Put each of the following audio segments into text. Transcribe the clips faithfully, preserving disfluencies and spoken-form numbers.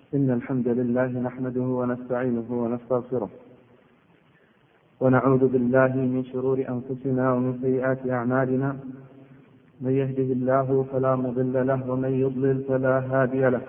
إن الحمد لله نحمده ونستعينه ونستغفره ونعوذ بالله من شرور أنفسنا ومن سيئات أعمالنا. من يهده الله فلا مضل له ومن يضلل فلا هادي له،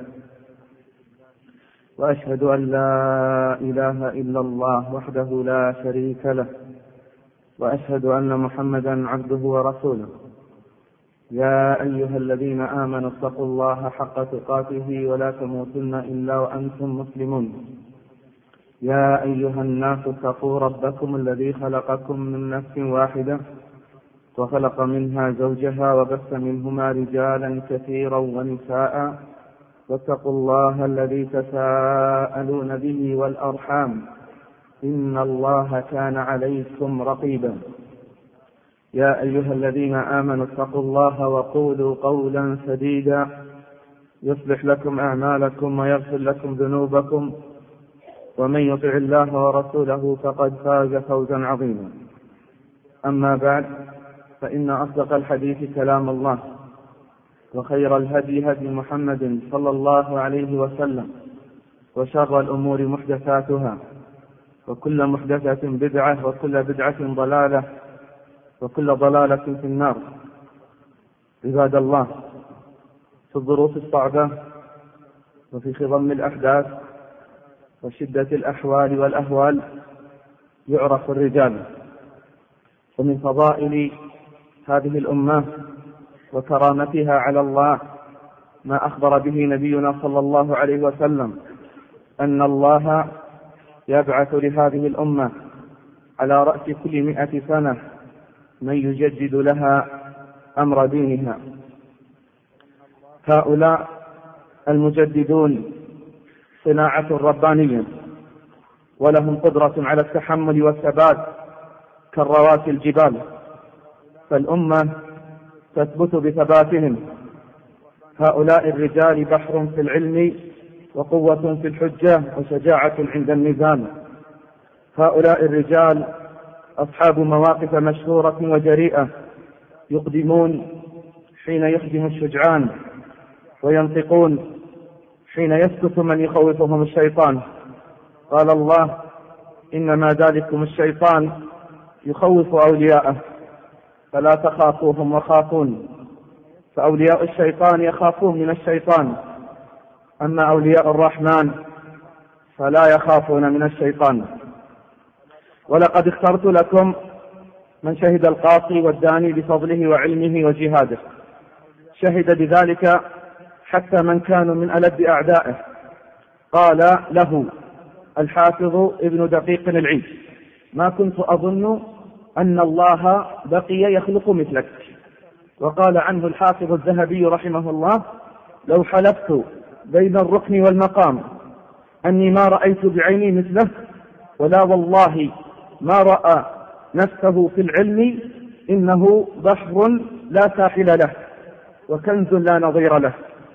وأشهد أن لا إله إلا الله وحده لا شريك له، وأشهد أن محمدا عبده ورسوله. يا أيها الذين آمنوا اتقوا الله حق تقاته ولا تموتن إلا وأنتم مسلمون. يا أيها الناس اتقوا ربكم الذي خلقكم من نفس واحدة وخلق منها زوجها وبث منهما رجالا كثيرا ونساء، واتقوا الله الذي تساءلون به والأرحام إن الله كان عليكم رقيبا. يا أيها الذين آمنوا اتقوا الله وقولوا قولا سديدا يصلح لكم أعمالكم ويغفر لكم ذنوبكم، ومن يطع الله ورسوله فقد فاز فوزا عظيما. أما بعد، فإن أصدق الحديث كلام الله، وخير الهدي هدي محمد صلى الله عليه وسلم، وشر الأمور محدثاتها، وكل محدثة بدعة، وكل بدعة ضلالة، وكل ضلالة في النار. عباد الله، في الظروف الصعبة وفي خضم الأحداث وشدة الأحوال والأهوال يعرف الرجال. ومن فضائل هذه الأمة وكرامتها على الله ما أخبر به نبينا صلى الله عليه وسلم، أن الله يبعث لهذه الأمة على رأس كل مئة سنة من يجدد لها أمر دينها. هؤلاء المجددون صناعة ربانية، ولهم قدرة على التحمل والثبات كالرواسي الجبال، فالأمة تثبت بثباتهم. هؤلاء الرجال بحر في العلم، وقوة في الحجة، وشجاعة عند الميزان. هؤلاء الرجال أصحاب مواقف مشهورة وجريئة، يقدمون حين يخدم الشجعان، وينطقون حين يسكت من يخوفهم الشيطان. قال الله: إنما ذلكم الشيطان يخوف أولياءه فلا تخافوهم وخافون. فأولياء الشيطان يخافون من الشيطان، أما أولياء الرحمن فلا يخافون من الشيطان. ولقد اخترت لكم من شهد القاصي والداني بفضله وعلمه وجهاده، شهد بذلك حتى من كانوا من ألد أعدائه. قال له الحافظ ابن دقيق العيد: ما كنت أظن أن الله بقي يخلق مثلك. وقال عنه الحافظ الذهبي رحمه الله: لو حلفت بين الركن والمقام أني ما رأيت بعيني مثله، ولا والله ما رأى نفسه في العلم، إنه بحر لا ساحل له، وكنز لا نظير له.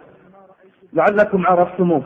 لعلكم عرفتموه،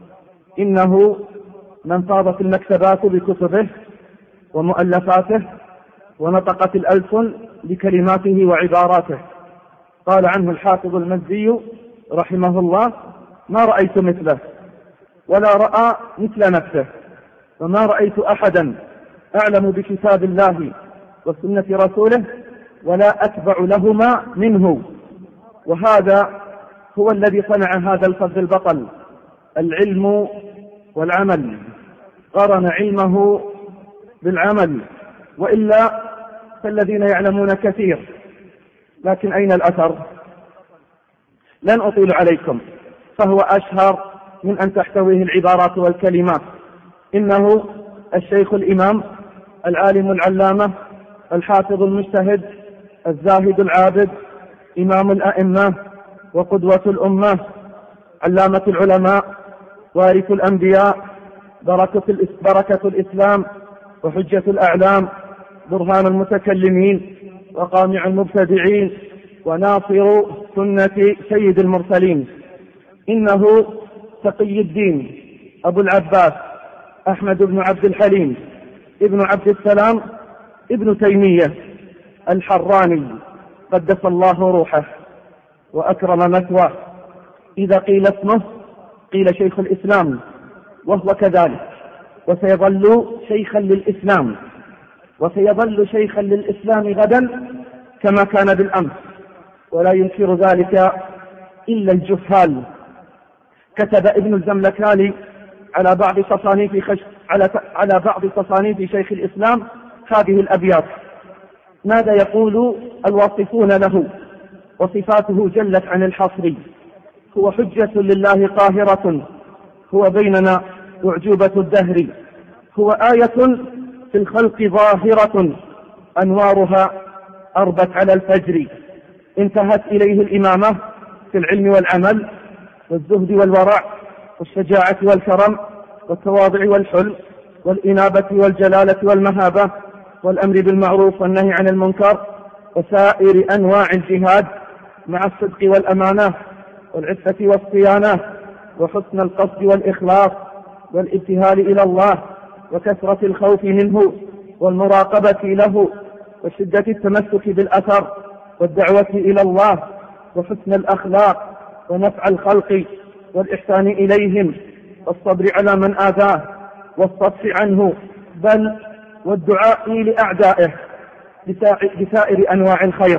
إنه من فاضت المكتبات بكتبه ومؤلفاته، ونطقت الألسن بكلماته وعباراته. قال عنه الحافظ المزي رحمه الله: ما رأيت مثله، ولا رأى مثل نفسه، وما رأيت أحدا أعلم بكتاب الله وسنة رسوله ولا أتبع لهما منه. وهذا هو الذي صنع هذا الفرد البطل، العلم والعمل. قرن علمه بالعمل، وإلا فالذين يعلمون كثير، لكن أين الأثر؟ لن أطيل عليكم، فهو أشهر من أن تحتويه العبارات والكلمات. إنه الشيخ الإمام العالم العلامة الحافظ المجتهد الزاهد العابد، إمام الأئمة وقدوة الأمة، علامة العلماء، وارث الأنبياء، بركة, بركة الإسلام، وحجة الأعلام، برهان المتكلمين، وقامع المبتدعين، وناصر سنة سيد المرسلين. إنه تقي الدين أبو العباس أحمد بن عبد الحليم ابن عبد السلام ابن تيمية الحراني، قدس الله روحه وأكرم مثواه. إذا قيل اسمه قيل شيخ الإسلام وهو كذلك، وسيظل شيخا للإسلام، وسيظل شيخا للإسلام غدا كما كان بالأمس، ولا ينكر ذلك إلا الجهال. كتب ابن الزملكاني على بعض تصانيف خش... على... على بعض تصانيف شيخ الإسلام هذه الأبيات: ماذا يقول الواصفون له وصفاته جلت عن الحصر، هو حجة لله قاهرة، هو بيننا أعجوبة الدهر، هو آية في الخلق ظاهرة، أنوارها أربت على الفجر، انتهت إليه الإمامة في العلم والعمل والزهد والورع والشجاعة والكرم والتواضع والحلم والإنابة والجلالة والمهابة والأمر بالمعروف والنهي عن المنكر وسائر أنواع الجهاد، مع الصدق والأمانة والعفة والصيانة وحسن القصد والإخلاص والابتهال إلى الله وكثرة الخوف منه والمراقبة له وشدة التمسك بالأثر والدعوة إلى الله وحسن الأخلاق ونفع الخلق والإحسان إليهم والصبر على من آذاه والصفح عنه، بل والدعاء لأعدائه بسائر أنواع الخير.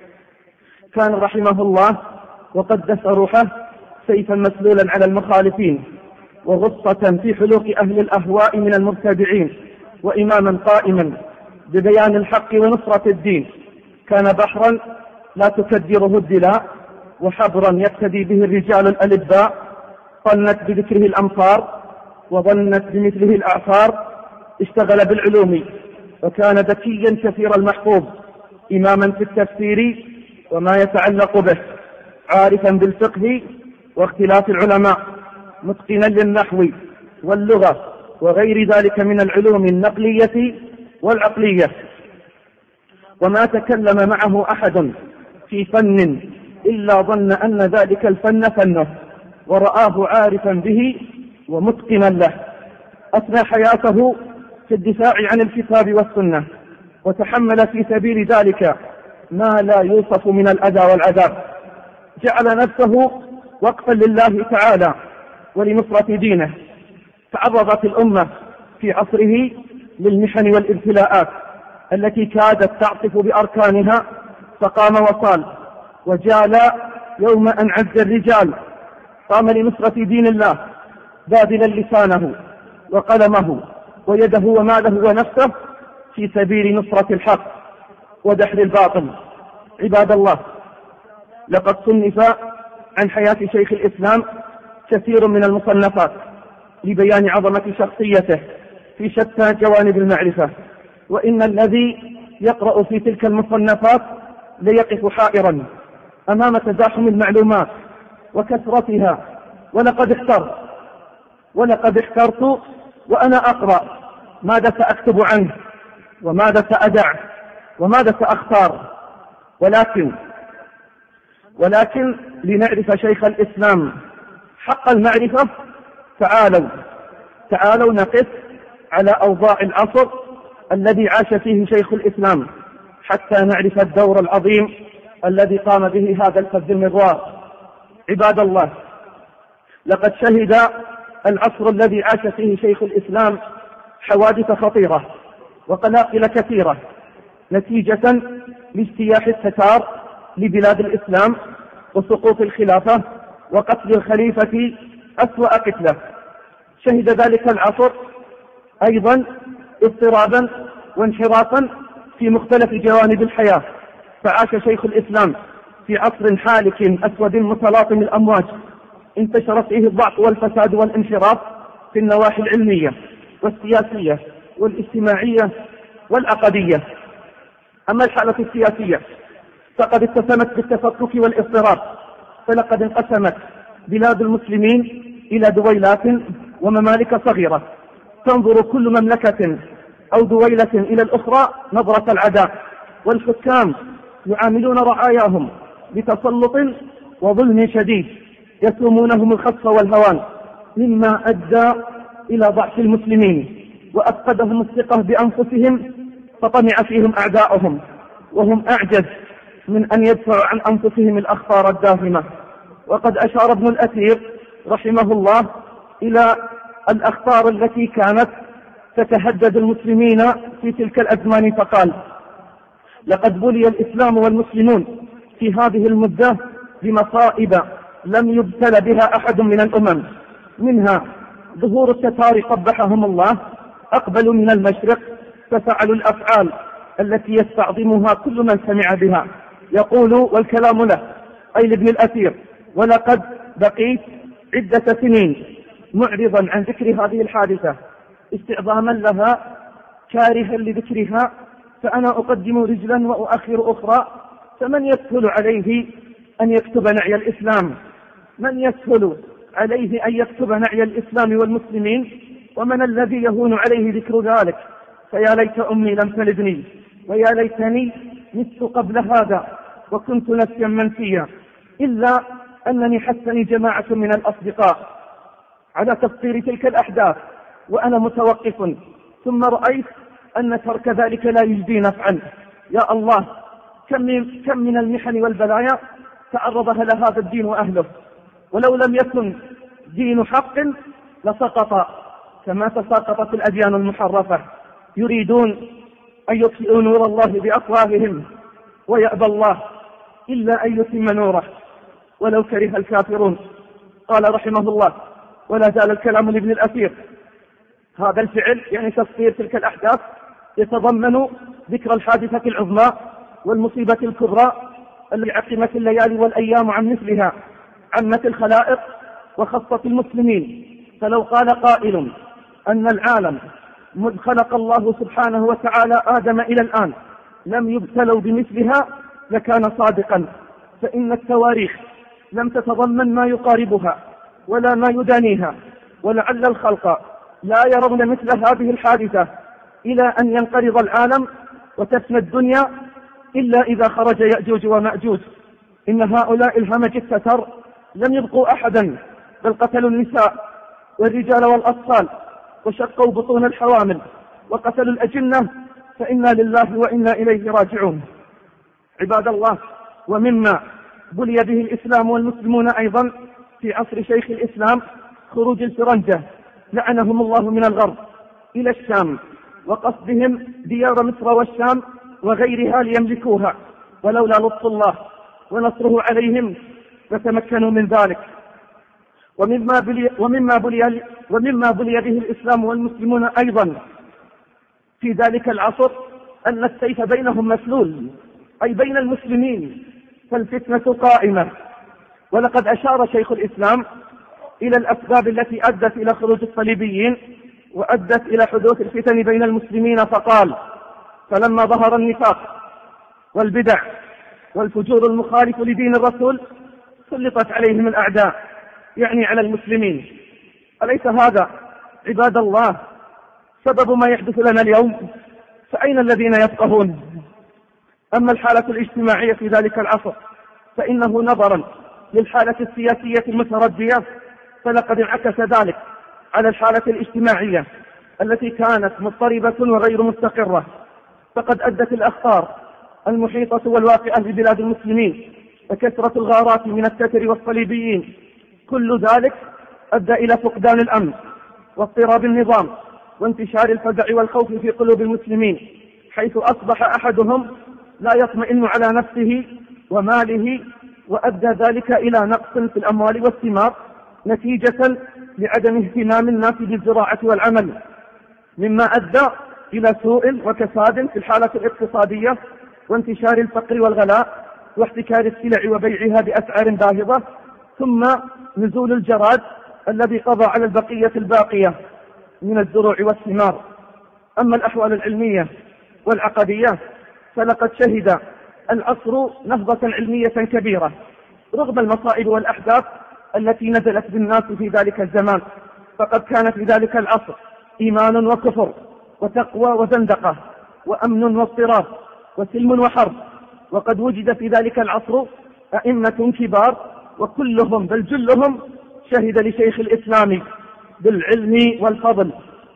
كان رحمه الله وقدس روحه سيفا مسلولا على المخالفين، وغصة في حلوق أهل الأهواء من المبتدعين، وإماما قائما ببيان الحق ونصرة الدين. كان بحرا لا تكدره الدلاء، وحبرا يقتدي به الرجال الألباء، طنت بذكره الأمصار وظنت بمثله الأعصار، اشتغل بالعلوم وكان ذكيا كثير المحفوظ، إماما في التفسير وما يتعلق به، عارفا بالفقه واختلاف العلماء، متقنا للنحو واللغة وغير ذلك من العلوم النقلية والعقلية. وما تكلم معه أحد في فن إلا ظن أن ذلك الفن فنه، ورآه عارفا به ومتقنا له. أثنى حياته في الدفاع عن الكتاب والسنة، وتحمل في سبيل ذلك ما لا يوصف من الأذى والعذاب. جعل نفسه وقفا لله تعالى ولنصرة دينه. تعرضت الأمة في عصره للمحن والابتلاءات التي كادت تعصف بأركانها، فقام وصال وجال يوم أن عز الرجال، قام لنصرة دين الله باذلا لسانه وقلمه ويده وماله ونفسه في سبيل نصرة الحق ودحر الباطل. عباد الله، لقد صنف عن حياة شيخ الإسلام كثير من المصنفات لبيان عظمة شخصيته في شتى جوانب المعرفة، وإن الذي يقرأ في تلك المصنفات ليقف حائرا أمام تزاحم المعلومات وكثرتها. ولقد احترت ولقد احترت وأنا أقرأ ماذا سأكتب عنه وماذا سأدع وماذا سأختار. ولكن ولكن لنعرف شيخ الإسلام حق المعرفة، تعالوا تعالوا نقف على أوضاع العصر الذي عاش فيه شيخ الإسلام حتى نعرف الدور العظيم الذي قام به هذا الفذ المغوار. عباد الله، لقد شهد العصر الذي عاش فيه شيخ الإسلام حوادث خطيرة وقلاقل كثيرة نتيجة لاجتياح التتار لبلاد الإسلام وسقوط الخلافة وقتل الخليفة أسوأ قتله. شهد ذلك العصر أيضا اضطرابا وانحرافا في مختلف جوانب الحياة، فعاش شيخ الإسلام في عصر حالك أسود متلاطم الأمواج، انتشر فيه الضعف والفساد والانحراف في النواحي العلمية والسياسية والاجتماعية والعقدية. أما الحالة السياسية فقد اتسمت بالتفكك والاضطراب، فلقد انقسمت بلاد المسلمين إلى دويلات وممالك صغيرة، تنظر كل مملكة أو دويلة إلى الأخرى نظرة العداء، والحكام يعاملون رعاياهم بتسلط وظلم شديد، يسومونهم الخطف والهوان، مما أدى إلى ضعف المسلمين وأفقدهم الثقة بأنفسهم، فطمع فيهم أعداؤهم وهم أعجز من أن يدفعوا عن أنفسهم الأخطار الداهمة. وقد أشار ابن الأثير رحمه الله إلى الأخطار التي كانت تتهدد المسلمين في تلك الأزمان فقال: لقد بلي الإسلام والمسلمون في هذه المدة بمصائب لم يبتل بها أحد من الأمم، منها ظهور التتار قبحهم الله، أقبلوا من المشرق ففعلوا الأفعال التي يستعظمها كل من سمع بها، يقول والكلام له أي لابن الأثير: ولقد بقيت عدة سنين معرضا عن ذكر هذه الحادثة استعظاما لها كارها لذكرها، فأنا أقدم رجلا وأؤخر أخرى، فمن يسهل عليه أن يكتب نعي الإسلام؟ من يسهل عليه أن يكتب نعي الإسلام والمسلمين؟ ومن الذي يهون عليه ذكر ذلك؟ فيا ليت أمي لم تلدني، ويا ليتني مت قبل هذا وكنت نسيا منسيا، إلا أنني حثني جماعة من الأصدقاء على تفسير تلك الأحداث وأنا متوقف، ثم رأيت أن ترك ذلك لا يجدي نفعا. يا الله، كم من, كم من المحن والبلايا تعرضها لهذا الدين وأهله، ولو لم يكن دين حق لسقط كما تساقطت الأديان المحرفة. يريدون أن يطفئوا نور الله بأفواههم ويأبى الله إلا أن يتم نوره ولو كره الكافرون. قال رحمه الله: ولا زال الكلام لابن الأثير. هذا الفعل يعني تفسير تلك الأحداث يتضمن ذكر الحادثة العظمى والمصيبة الكبرى التي عقمت الليالي والأيام عن مثلها، عمت الخلائق وخصت المسلمين. فلو قال قائل أن العالم مذ خلق الله سبحانه وتعالى آدم إلى الآن لم يبتلوا بمثلها لكان صادقا، فإن التواريخ لم تتضمن ما يقاربها ولا ما يدانيها، ولعل الخلق لا يرون مثل هذه الحادثة إلى أن ينقرض العالم وتفنى الدنيا إلا إذا خرج يأجوج ومأجوج. إن هؤلاء الهمج التتر لم يبقوا أحدا، بل قتلوا النساء والرجال والأطفال وشقوا بطون الحوامل وقتلوا الأجنة، فإنا لله وإنا إليه راجعون. عباد الله، ومما بلي به الإسلام والمسلمون أيضا في عصر شيخ الإسلام خروج الفرنجة لعنهم الله من الغرب إلى الشام وقصدهم ديار مصر والشام وغيرها ليملكوها، ولولا لطف الله ونصره عليهم فتمكنوا من ذلك. ومما بلي, ومما بلي, ومما بلي به الإسلام والمسلمون أيضا في ذلك العصر أن السيف بينهم مسلول، أي بين المسلمين، فالفتنة قائمة. ولقد أشار شيخ الإسلام إلى الأسباب التي أدت إلى خروج الصليبيين وأدت إلى حدوث الفتن بين المسلمين، فقال: فلما ظهر النفاق والبدع والفجور المخالف لدين الرسول سلطت عليهم الأعداء، يعني على المسلمين. أليس هذا عباد الله سبب ما يحدث لنا اليوم؟ فأين الذين يفقهون؟ أما الحالة الاجتماعية في ذلك العصر فإنه نظرا للحالة السياسية المتردية فلقد انعكس ذلك على الحالة الاجتماعية التي كانت مضطربة وغير مستقرة، فقد أدت الأخطار المحيطة والواقعة ببلاد المسلمين وكثرة الغارات من التتر والصليبيين، كل ذلك أدى إلى فقدان الأمن واضطراب النظام وانتشار الفزع والخوف في قلوب المسلمين، حيث أصبح أحدهم لا يطمئن على نفسه وماله، وأدى ذلك إلى نقص في الأموال والثمار نتيجة لعدم اهتمام الناس بالزراعة والعمل، مما أدى إلى سوء وكساد في الحالة الاقتصادية وانتشار الفقر والغلاء واحتكار السلع وبيعها بأسعار باهظة، ثم نزول الجراد الذي قضى على البقية الباقية من الزروع والثمار. أما الأحوال العلمية والعقدية فلقد شهد العصر نهضة علمية كبيرة رغم المصائب والأحداث التي نزلت بالناس في ذلك الزمان، فقد كان في ذلك العصر إيمان وكفر وتقوى وزندقة وأمن واضطراب وسلم وحرب، وقد وجد في ذلك العصر أئمة كبار وكلهم بل جلهم شهد لشيخ الإسلام بالعلم والفضل.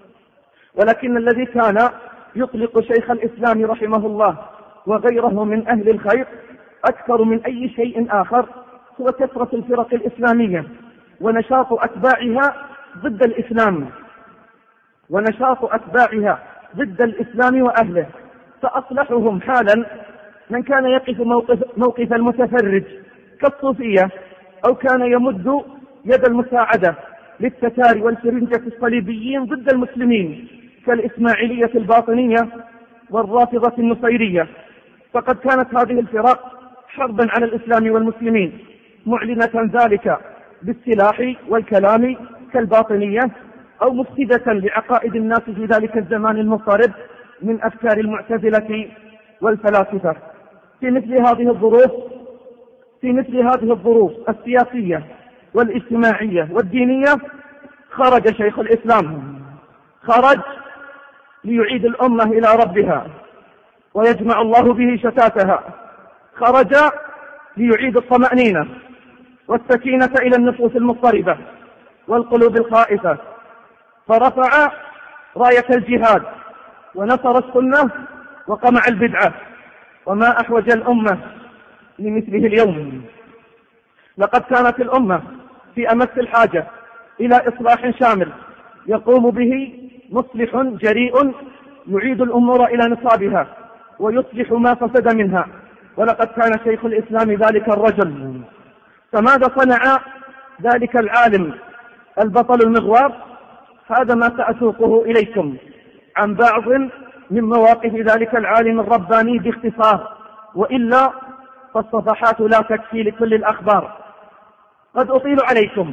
ولكن الذي كان يطلق شيخ الإسلام رحمه الله وغيره من أهل الخير أكثر من أي شيء آخر هو كثرة الفرق الإسلامية ونشاط أتباعها ضد الإسلام ونشاط أتباعها ضد الإسلام وأهله، فأصلحهم حالا من كان يقف موقف, موقف المتفرج كالصوفية، أو كان يمد يد المساعدة للتتار والفرنجة الصليبيين ضد المسلمين كالإسماعيلية الباطنية والرافضة النصيرية. فقد كانت هذه الفرق حربا على الإسلام والمسلمين، معلنة ذلك بالسلاح والكلام كالباطنية، أو مفسدة لعقائد الناس في ذلك الزمان المضطرب من أفكار المعتزلة والفلاسفة. في مثل هذه الظروف في مثل هذه الظروف السياسية والاجتماعية والدينية خرج شيخ الإسلام، خرج ليعيد الأمة إلى ربها ويجمع الله به شتاتها، خرج ليعيد الطمأنينة والسكينة إلى النفوس المضطربة والقلوب الخائفة، فرفع راية الجهاد ونصر السنة وقمع البدعة، وما أحوج الأمة لمثله اليوم. لقد كانت الأمة في أمس الحاجة إلى إصلاح شامل يقوم به مصلح جريء يعيد الأمور إلى نصابها ويصلح ما فسد منها، ولقد كان شيخ الإسلام ذلك الرجل. فماذا صنع ذلك العالم البطل المغوار؟ هذا ما سأسوقه إليكم عن بعض من مواقف ذلك العالم الرباني باختصار، وإلا فالصفحات لا تكفي لكل الأخبار. قد أطيل عليكم،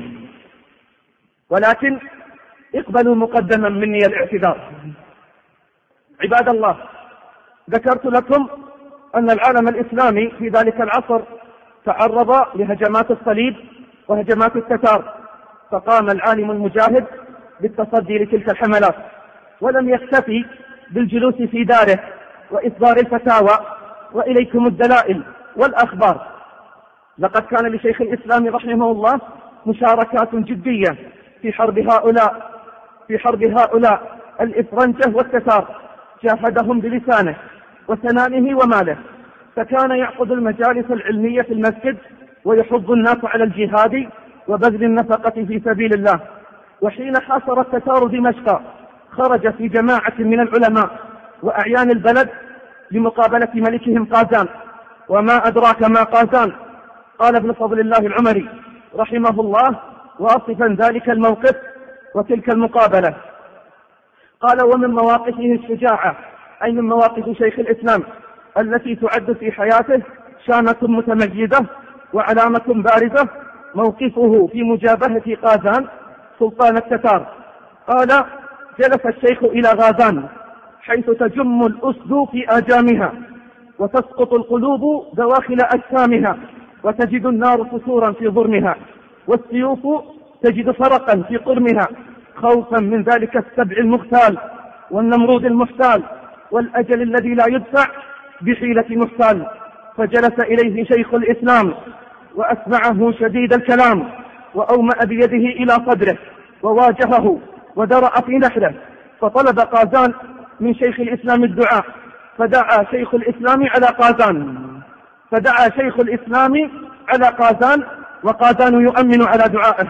ولكن اقبلوا مقدما مني الاعتذار. عباد الله، ذكرت لكم أن العالم الإسلامي في ذلك العصر تعرض لهجمات الصليب وهجمات التتار، فقام العالم المجاهد بالتصدي لتلك الحملات، ولم يكتفي بالجلوس في داره وإصدار الفتاوى وإليكم الدلائل والأخبار. لقد كان لشيخ الإسلام رحمه الله مشاركات جدية في حرب هؤلاء في حرب هؤلاء الإفرنجة والتتار، جاهدهم بلسانه وسنانه وماله، فكان يعقد المجالس العلمية في المسجد ويحض الناس على الجهاد وبذل النفقة في سبيل الله. وحين حاصر التتار دمشق خرج في جماعة من العلماء وأعيان البلد لمقابلة ملكهم قازان. وما أدراك ما قازان؟ قال ابن فضل الله العمري رحمه الله واصفا ذلك الموقف وتلك المقابلة، قال: ومن مواقفه الشجاعة، أي من مواقف شيخ الإسلام التي تعد في حياته شامة متميزة وعلامة بارزة، موقفه في مجابهة قازان سلطان التتار. قال: جلس الشيخ إلى غازان حيث تجم الأسد في آجامها وتسقط القلوب دواخل أجسامها، وتجد النار فسورا في ظرمها، والسيوف تجد فرقا في قرمها، خوفا من ذلك السبع المختال والنمرود المحتال والأجل الذي لا يدفع بحيلة محتال. فجلس إليه شيخ الإسلام وأسمعه شديد الكلام، وأومأ بيده إلى صدره وواجهه ودرأ في نحره، فطلب قازان من شيخ الإسلام الدعاء، فدعا شيخ الإسلام على قازان فدعا شيخ الإسلام على قازان وقازان يؤمن على دعائه.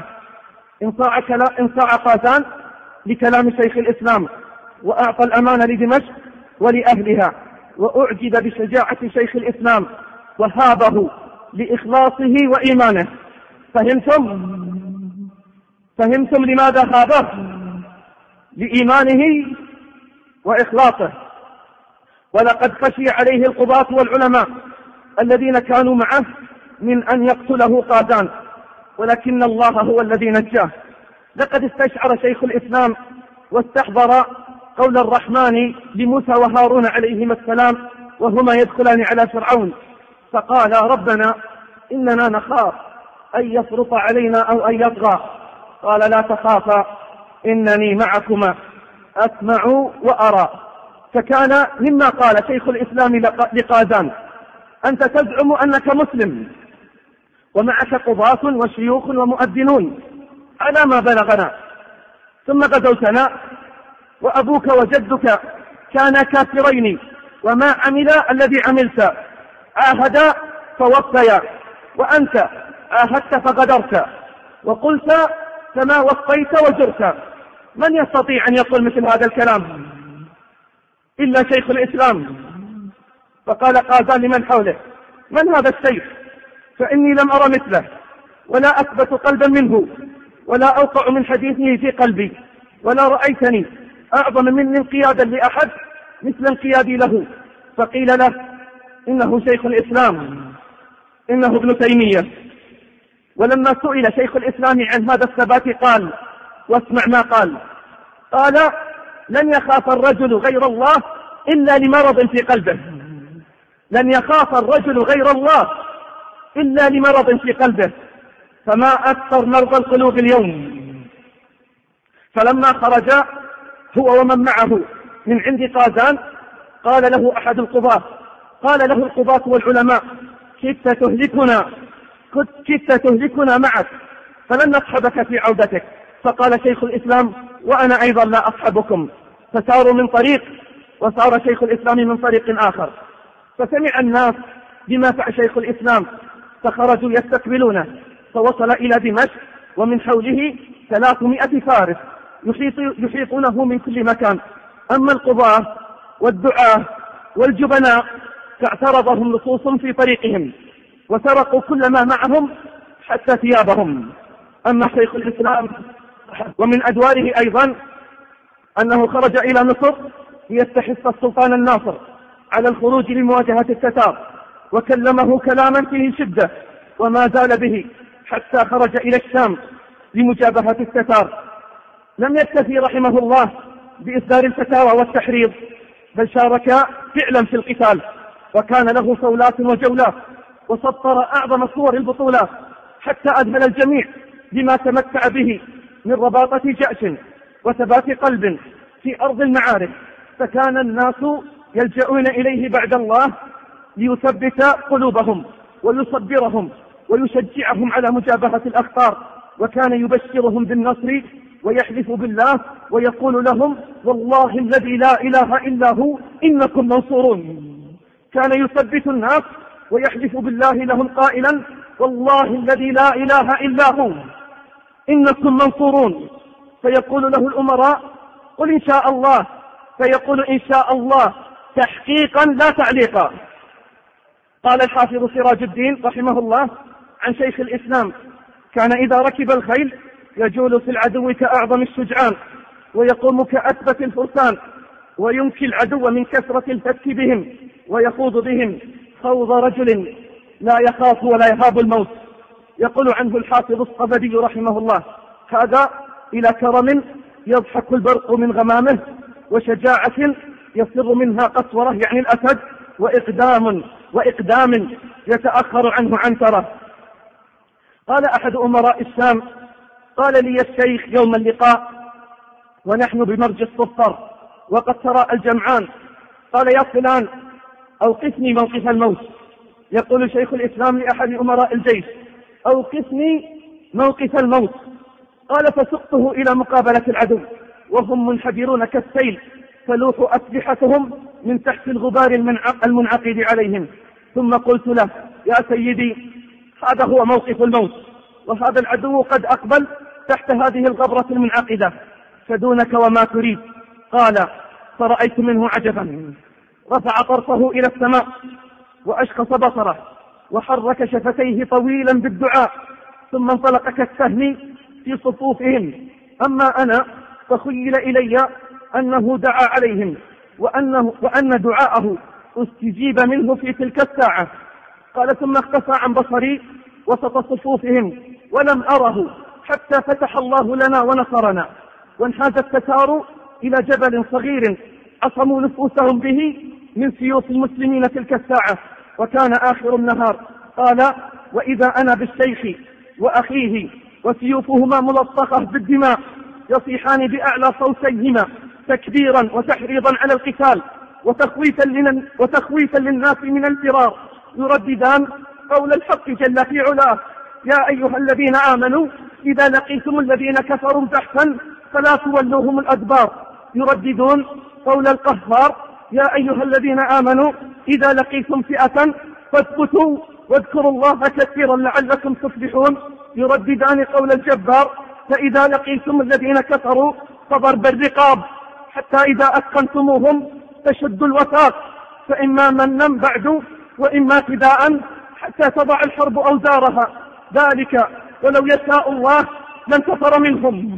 انصاع قازان لكلام شيخ الإسلام وأعطى الأمان لدمشق ولأهلها، وأعجب بشجاعة شيخ الإسلام وهابه لإخلاصه وإيمانه. فهمتم؟ فهمتم لماذا هابه؟ لإيمانه وإخلاصه. ولقد خشي عليه القضاة والعلماء الذين كانوا معه من أن يقتله قازان، ولكن الله هو الذي نجاه. لقد استشعر شيخ الإسلام واستحضر قول الرحمن لموسى وهارون عليهما السلام وهما يدخلان على فرعون، فقال: ربنا إننا نخاف أن يفرط علينا أو أن يطغى. قال: لا تخافا إنني معكما أسمع وأرى. فكان مما قال شيخ الإسلام لقازان: أنت تزعم أنك مسلم ومعك قضاة وشيوخ ومؤذنون على ما بلغنا، ثم غزوتنا وأبوك وجدك كانا كافرين وما عمل الذي عملت، عاهدا فوفيا، وأنت عاهدت فغدرت، وقلت كما وصيت وزرت. من يستطيع أن يقول مثل هذا الكلام إلا شيخ الإسلام. فقال قازان لمن حوله: من هذا الشيخ؟ فإني لم أرى مثله، ولا أثبت قلبا منه، ولا أوقع من حديثه في قلبي، ولا رأيتني أعظم مني انقيادا لأحد مثل انقيادي له. فقيل له: إنه شيخ الإسلام، إنه ابن تيمية. ولما سئل شيخ الإسلام عن هذا الثبات قال، واسمع ما قال: قال: لن يخاف الرجل غير الله إلا لمرض في قلبه. لن يخاف الرجل غير الله إلا لمرض في قلبه، فما أكثر مرضى القلوب اليوم. فلما خرج هو ومن معه من عند قازان قال له أحد القضاة، قال له القضاة والعلماء: كدت تهلكنا، كدت تهلكنا معك، فلن نصحبك في عودتك. فقال شيخ الإسلام: وأنا أيضا لا أصحبكم. فساروا من طريق وصار شيخ الإسلام من طريق آخر. فسمع الناس بما فعل شيخ الإسلام فخرجوا يستقبلونه، فوصل إلى دمشق ومن حوله ثلاثمائة فارس يحيطونه من كل مكان. أما القضاة والدعاة والجبناء فاعترضهم لصوص في طريقهم وسرقوا كل ما معهم حتى ثيابهم. أما شيخ الإسلام ومن أدواره أيضا أنه خرج إلى مصر ليستحث السلطان الناصر على الخروج لمواجهة التتار، وكلمه كلاما فيه شدة وما زال به حتى خرج إلى الشام لمجابهة التتار. لم يكتفي رحمه الله بإصدار الفتاوى والتحريض، بل شارك فعلا في القتال، وكان له صولات وجولات، وسطر أعظم صور البطولات حتى أذهل الجميع بما تمتع به من رباطة جأش وثبات قلب في أرض المعارك. فكان الناس يلجؤون إليه بعد الله ليثبت قلوبهم ويصبرهم ويشجعهم على مجابهة الأخطار، وكان يبشرهم بالنصر ويحلف بالله ويقول لهم: والله الذي لا إله إلا هو إنكم منصورون. كان يثبت الناس ويحلف بالله لهم قائلا: والله الذي لا إله إلا هو إنكم منصورون. فيقول له الأمراء: قل إن شاء الله، فيقول: إن شاء الله تحقيقا لا تعليقا. قال الحافظ سراج الدين رحمه الله عن شيخ الإسلام: كان إذا ركب الخيل يجول في العدو كأعظم الشجعان، ويقوم كأثبت الفرسان، وينكي العدو من كثرة الفتك بهم، ويخوض بهم خوض رجل لا يخاف ولا يهاب الموت. يقول عنه الحافظ الصفدي رحمه الله: هذا إلى كرم يضحك البرق من غمامه، وشجاعة يصر منها قسورة يعني الأسد، وإقدام وإقدام يتأخر عنه عنترة. قال أحد أمراء الشام: قال لي الشيخ يوم اللقاء ونحن بمرج الصفر وقد تراءى الجمعان، قال: يا فلان أوقفني موقف الموت. يقول شيخ الإسلام لأحد أمراء الجيش: أوقفني موقف الموت. قال: فسقته إلى مقابلة العدو وهم منحدرون كالسيل تلوح أسلحتهم من تحت الغبار المنعقد عليهم. ثم قلت له: يا سيدي، هذا هو موقف الموت، وهذا العدو قد أقبل تحت هذه الغبرة المنعقدة، فدونك وما تريد. قال: فرأيت منه عجبا، رفع طرفه إلى السماء وأشخص بصره وحرك شفتيه طويلا بالدعاء، ثم انطلق كالسهم في صفوفهم. أما أنا فخيل إلي أنه دعا عليهم وأنه وأن دعاءه استجيب منه في تلك الساعة. قال: ثم اختفى عن بصري وسط صفوفهم ولم أره حتى فتح الله لنا ونصرنا، وانحاز التتار إلى جبل صغير عصموا نفوسهم به من سيوف المسلمين تلك الساعة، وكان آخر النهار. قال: وإذا أنا بالشيخ وأخيه وسيوفهما ملطخة بالدماء يصيحان بأعلى صوتيهما تكبيرا وتحريضا على القتال وتخويفا, لن وتخويفا للناس من الفرار، يرددان قول الحق جل في علاه: يا أيها الذين آمنوا إذا لقيتم الذين كفروا بحثا فلا تولوهم الأدبار. يرددون قول القهار: يا أيها الذين آمنوا إذا لقيتم فئة فاثبتوا واذكروا الله كثيرا لعلكم تفلحون. يرددان قول الجبار: فإذا لقيتم الذين كفروا فضرب الرقاب حتى إذا أثخنتموهم فشدوا الوثاق فإما منا بعد وإما فداء حتى تضع الحرب أوزارها، ذلك ولو يشاء الله لانتصر منهم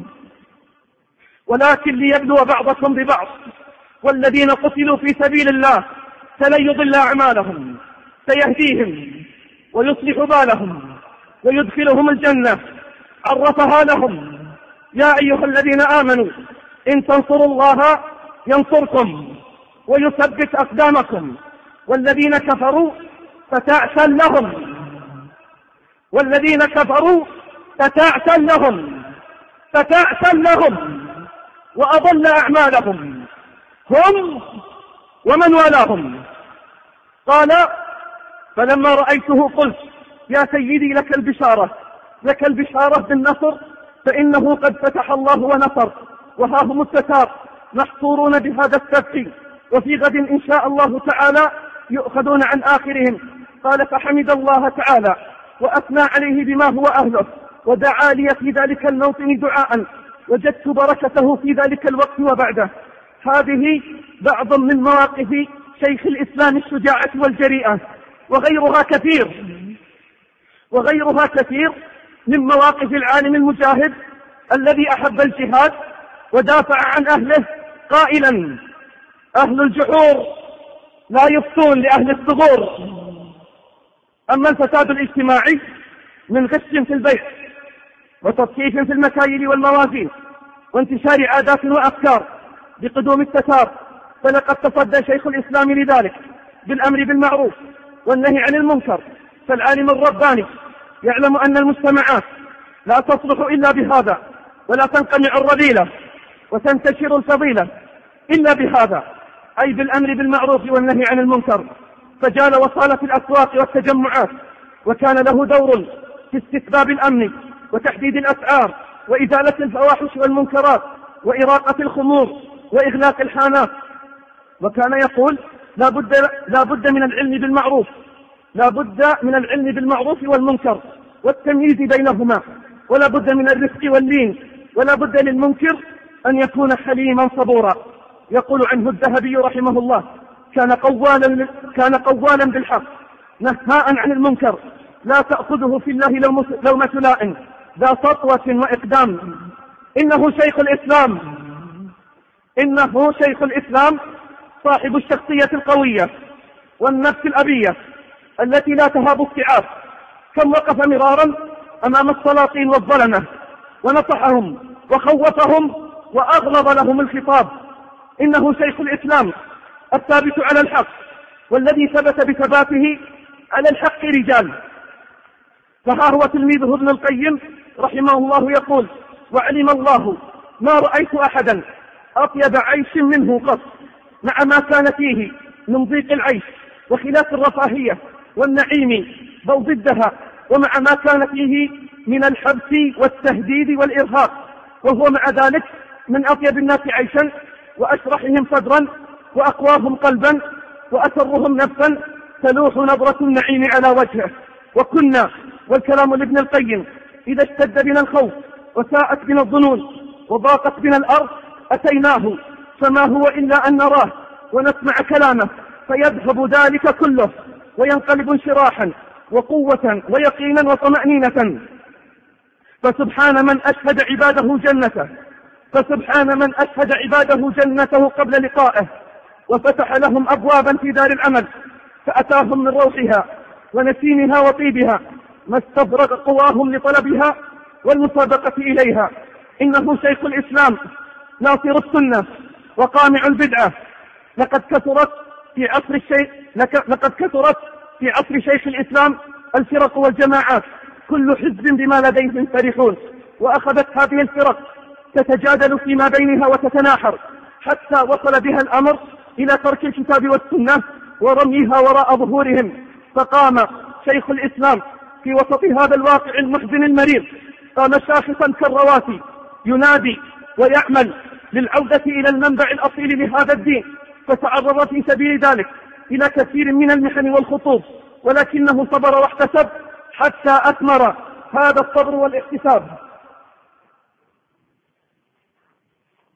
ولكن ليبلو بعضكم ببعض. والذين قتلوا في سبيل الله فلن يضل أعمالهم، سيهديهم ويصلح بالهم ويدخلهم الجنة عرفها لهم. يا أيها الذين آمنوا إن تنصروا الله ينصركم ويثبت أقدامكم. والذين كفروا فتعسا لهم والذين كفروا فتعسا لهم فتعسا لهم وأضل أعمالهم هم ومن والاهم. قال فلما رأيته قلت يا سيدي لك البشارة لك البشارة بالنصر، فإنه قد فتح الله ونصر، وها هم التتار محصورون بهذا السبت، وفي غد إن شاء الله تعالى يؤخذون عن آخرهم. قال فحمد الله تعالى وأثنى عليه بما هو أهله، ودعا لي في ذلك الموطن دعاء وجدت بركته في ذلك الوقت وبعده. هذه بعض من مواقف شيخ الإسلام الشجاعة والجريئة، وغيرها كثير وغيرها كثير من مواقف العالم المجاهد الذي أحب الجهاد ودافع عن أهله قائلا أهل الجحور لا يفتون لأهل الثغور. أما الفساد الاجتماعي من غش في البيع وتطفيف في المكاييل والموازين وانتشار عادات وأفكار بقدوم التتار، فلقد تصدى شيخ الإسلام لذلك بالأمر بالمعروف والنهي عن المنكر. فالعالم الرباني يعلم أن المجتمعات لا تصلح إلا بهذا، ولا تنقمع الرذيلة وتنتشر الفضيلة إلا بهذا، أي بالأمر بالمعروف والنهي عن المنكر. فجال وصال في الأسواق والتجمعات، وكان له دور في استتباب الأمن وتحديد الأسعار وإزالة الفواحش والمنكرات وإراقة الخمور وإغلاق الحانات. وكان يقول لا بد, لا بد من العلم بالمعروف لا بد من العلم بالمعروف والمنكر والتمييز بينهما، ولا بد من الرفق واللين، ولا بد للمنكر أن يكون حليما صبورا. يقول عنه الذهبي رحمه الله كان قوالا, كان قوالا بالحق نهاء عن المنكر، لا تأخذه في الله لومة لائم، ذا سطوة وإقدام. إنه شيخ الإسلام إنه شيخ الإسلام صاحب الشخصية القوية والنفس الأبية التي لا تهاب الصعاب. كم وقف مرارا أمام السلاطين والظلمة ونصحهم وخوفهم وأغلظ لهم الخطاب. إنه شيخ الإسلام الثابت على الحق، والذي ثبت بثباته على الحق رجال. فها هو تلميذه ابن القيم رحمه الله يقول وعلم الله ما رأيت أحدا أطيب عيش منه قط، مع ما كان فيه من ضيق العيش وخلاف الرفاهية والنعيم بل ضدها، ومع ما كان فيه من الحبس والتهديد والإرهاق، وهو مع ذلك من أطيب الناس عيشا وأشرحهم صدرا وأقواهم قلبا وأسرهم نفسا تلوح نظرة النعيم على وجهه. وكنا والكلام لابن القيم إذا اشتد بنا الخوف وساءت بنا الظنون وضاقت بنا الأرض أتيناه، فما هو إلا أن نراه ونسمع كلامه فيذهب ذلك كله وينقلب انشراحا وقوة ويقينا وطمأنينة. فسبحان من أشهد عباده جنته فسبحان من أشهد عباده جنته قبل لقائه، وفتح لهم أبوابا في دار العمل فأتاهم من روحها ونسيمها وطيبها ما استبرق قواهم لطلبها والمسابقة إليها. إنه شيخ الإسلام ناصر السنة وقامع البدعة. لقد كثرت في عصر الشيخ لقد كثرت في عصر شيخ الإسلام الفرق والجماعات، كل حزب بما لديهم فرحون، وأخذت هذه الفرق تتجادل فيما بينها وتتناحر، حتى وصل بها الأمر إلى ترك الكتاب والسنة ورميها وراء ظهورهم. فقام شيخ الإسلام في وسط هذا الواقع المحزن المرير، قام شاخصا كالرواسي ينادي ويعمل للعودة إلى المنبع الأصيل لهذا الدين، فتعرض في سبيل ذلك إلى كثير من المحن والخطوب، ولكنه صبر واحتسب حتى أثمر هذا الصبر والاحتساب.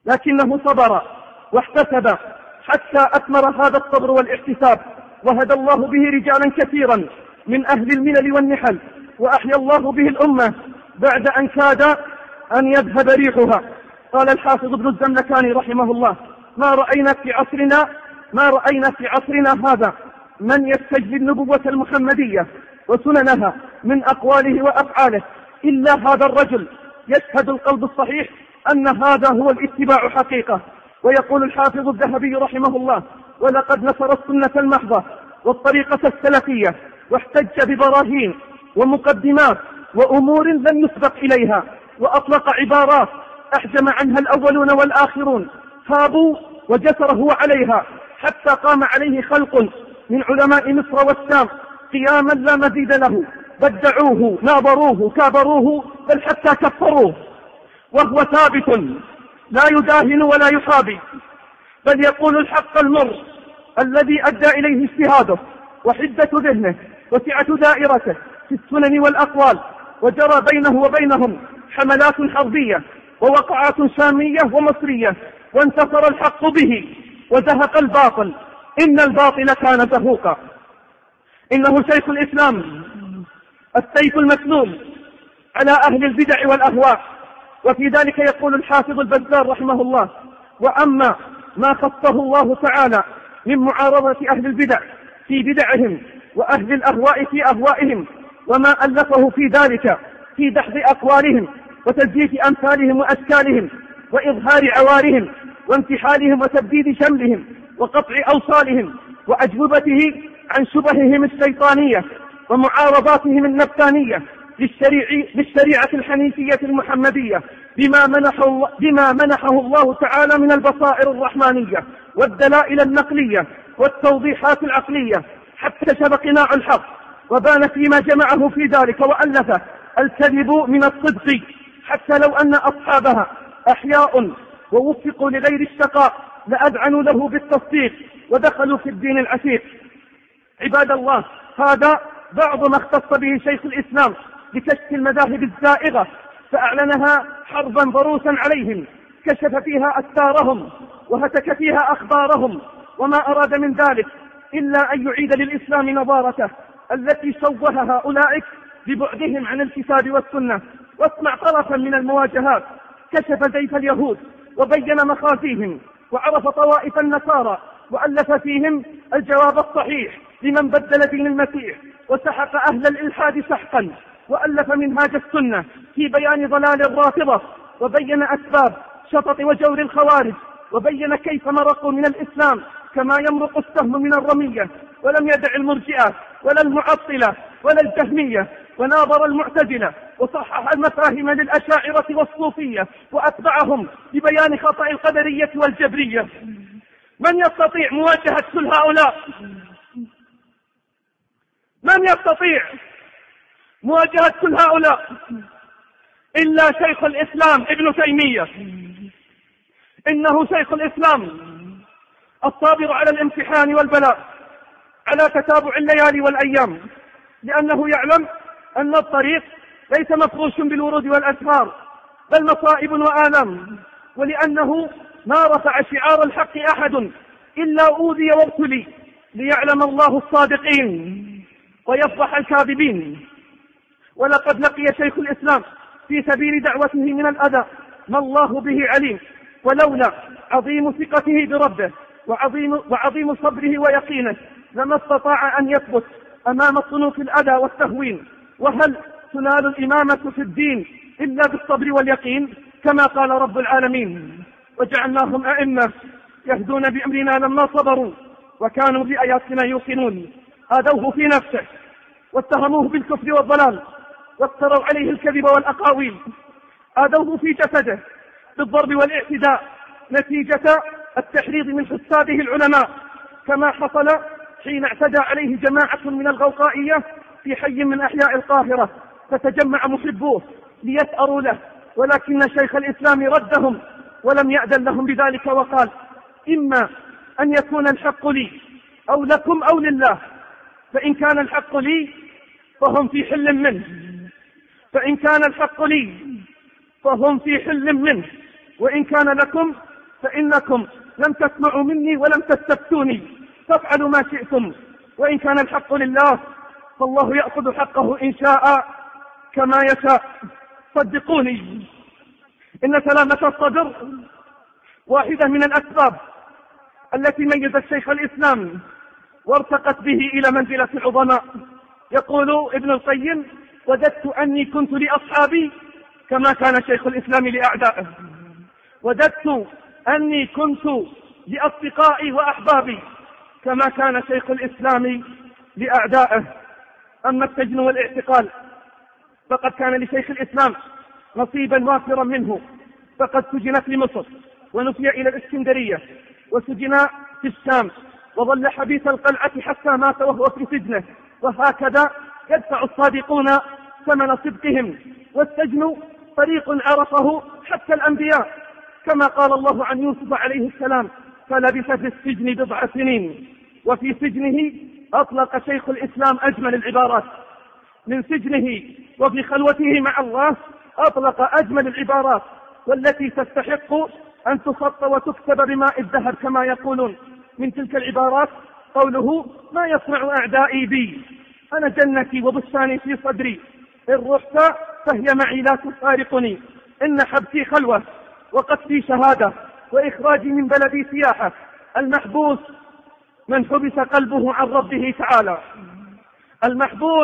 لكنه صبر واحتسب حتى أثمر هذا الصبر والاحتساب، وهدى الله به رجالا كثيرا من أهل الملل والنحل، وأحيا الله به الأمة بعد أن كاد أن يذهب ريحها. قال الحافظ ابن الزملكاني رحمه الله: ما رأينا في عصرنا ما رأينا في عصرنا هذا من يستجلي النبوة المحمدية وسننها من أقواله وأفعاله إلا هذا الرجل يشهد القلب الصحيح أن هذا هو الاتباع حقيقة. ويقول الحافظ الذهبي رحمه الله: ولقد نصر السنة المحضة والطريقة السلفية، واحتج ببراهين ومقدمات وأمور لم يسبق إليها، وأطلق عبارات أحجم عنها الأولون والآخرون، هابوا وجسر هو عليها حتى قام عليه خلق من علماء مصر والشام قياما لا مزيد له، بدعوه ناظروه كابروه بل حتى كفروه، وهو ثابت لا يداهن ولا يحابي، بل يقول الحق المر الذي أدى إليه اجتهاده وحدة ذهنه وسعة دائرته في السنن والأقوال، وجرى بينه وبينهم حملات حربية ووقعات شامية ومصرية، وانتصر الحق به وزهق الباطل، إن الباطل كان زهوقا. إنه شيخ الإسلام السيف المسلول على أهل البدع والأهواء. وفي ذلك يقول الحافظ البزار رحمه الله: وأما ما خصه الله تعالى من معارضة أهل البدع في بدعهم وأهل الأهواء في أهوائهم، وما ألفه في ذلك في دحض أقوالهم وتزييف أمثالهم وأشكالهم وإظهار عوارهم وانتحالهم وتبديد شملهم وقطع أوصالهم وأجوبته عن شبههم الشيطانية ومعارضاتهم النفسانية للشريعة الحنيفية المحمدية بما منحه, بما منحه الله تعالى من البصائر الرحمانية والدلائل النقلية والتوضيحات العقلية، حتى كشف قناع الحق وبان فيما جمعه في ذلك وألفه الكذب من الصدق، حتى لو أن أصحابها أحياء ووفقوا لغير الشقاء لأذعنوا له بالتصديق ودخلوا في الدين العتيق. عباد الله، هذا بعض ما اختص به شيخ الإسلام بكشف المذاهب الزائغة، فأعلنها حربا ضروسا عليهم، كشف فيها أستارهم وهتك فيها أخبارهم، وما أراد من ذلك إلا أن يعيد للإسلام نظارته التي شوهها أولئك ببعدهم عن الكتاب والسنة. واسمع طرفا من المواجهات: كشف زيف اليهود وبين مخافيهم، وعرف طوائف النصارى وألف فيهم الجواب الصحيح لمن بدل دين المسيح، وسحق أهل الإلحاد سحقا، وألف منهاج السنة في بيان ضلال الرافضة، وبين أسباب شطط وجور الخوارج، وبين كيف مرقوا من الإسلام كما يمرق السهم من الرمية، ولم يدع المرجئة ولا المعطلة ولا الجهمية، وناظر المعتزلة وصحح المفاهيم للأشاعرة والصوفية، وأتبعهم ببيان خطأ القدرية والجبرية. من يستطيع مواجهة كل هؤلاء؟ من يستطيع مواجهة كل هؤلاء إلا شيخ الإسلام ابن تيمية. إنه شيخ الإسلام الصابر على الامتحان والبلاء، على تتابع الليالي والأيام، لأنه يعلم أن الطريق ليس مفروش بالورود والأزهار، بل مصائب وآلام، ولأنه ما رفع شعار الحق أحد إلا أوذي وابتلي، ليعلم الله الصادقين ويفضح الكاذبين. ولقد لقي شيخ الإسلام في سبيل دعوته من الأذى ما الله به عليم، ولولا عظيم ثقته بربه وعظيم, وعظيم صبره ويقينه لما استطاع أن يثبت أمام صنوف الأذى والتهوين. وهل تنال الإمامة في الدين إلا بالصبر واليقين؟ كما قال رب العالمين: وجعلناهم أئمة يهدون بأمرنا لما صبروا وكانوا بآياتنا يوقنون. آذوه في نفسه واتهموه بالكفر والضلال وافتروا عليه الكذب والأقاويل. آذوه في جسده بالضرب والاعتداء نتيجة التحريض من حسابه العلماء، كما حصل حين اعتدى عليه جماعة من الغوقائية في حي من أحياء القاهرة، فتجمع محبوه ليسأروا له، ولكن شيخ الإسلام ردهم ولم يأذن لهم بذلك، وقال: إما أن يكون الحق لي أو لكم أو لله، فإن كان الحق لي فهم في حل منه فإن كان الحق لي فهم في حل منه وإن كان لكم فإنكم لم تسمعوا مني ولم تستفتوني، فافعلوا ما شئتم، وإن كان الحق لله فالله يأخذ حقه إن شاء كما يشاء. صدقوني إن سلامة الصدر واحدة من الأسباب التي ميزت شيخ الإسلام وارتقت به إلى منزلة العظماء. يقول ابن القيم: وددت أني كنت لأصحابي كما كان شيخ الإسلام لأعدائه، وددت أني كنت لأصدقائي وأحبابي كما كان شيخ الإسلام لأعدائه. أما السجن والاعتقال فقد كان لشيخ الإسلام نصيبا وافرا منه، فقد سجنت لمصر ونفي إلى الإسكندرية، وسجن في الشام، وظل حبيس القلعة حتى مات وهو في سجنه. وهكذا يدفع الصادقون ثمن صدقهم، والسجن طريق عرفه حتى الأنبياء، كما قال الله عن يوسف عليه السلام: فلبث في السجن بضع سنين. وفي سجنه أطلق شيخ الإسلام أجمل العبارات، من سجنه وفي خلوته مع الله أطلق أجمل العبارات، والتي تستحق أن تخط وتكتب بماء الذهب كما يقولون. من تلك العبارات قوله: ما يصنع أعدائي بي، أنا جنتي وبستاني في صدري، إن رحت فهي معي لا تفارقني، إن حبسي خلوة وقتلي شهادة وإخراجي من بلدي سياحة. المحبوس من حبس قلبه عن ربه تعالى، المحبوس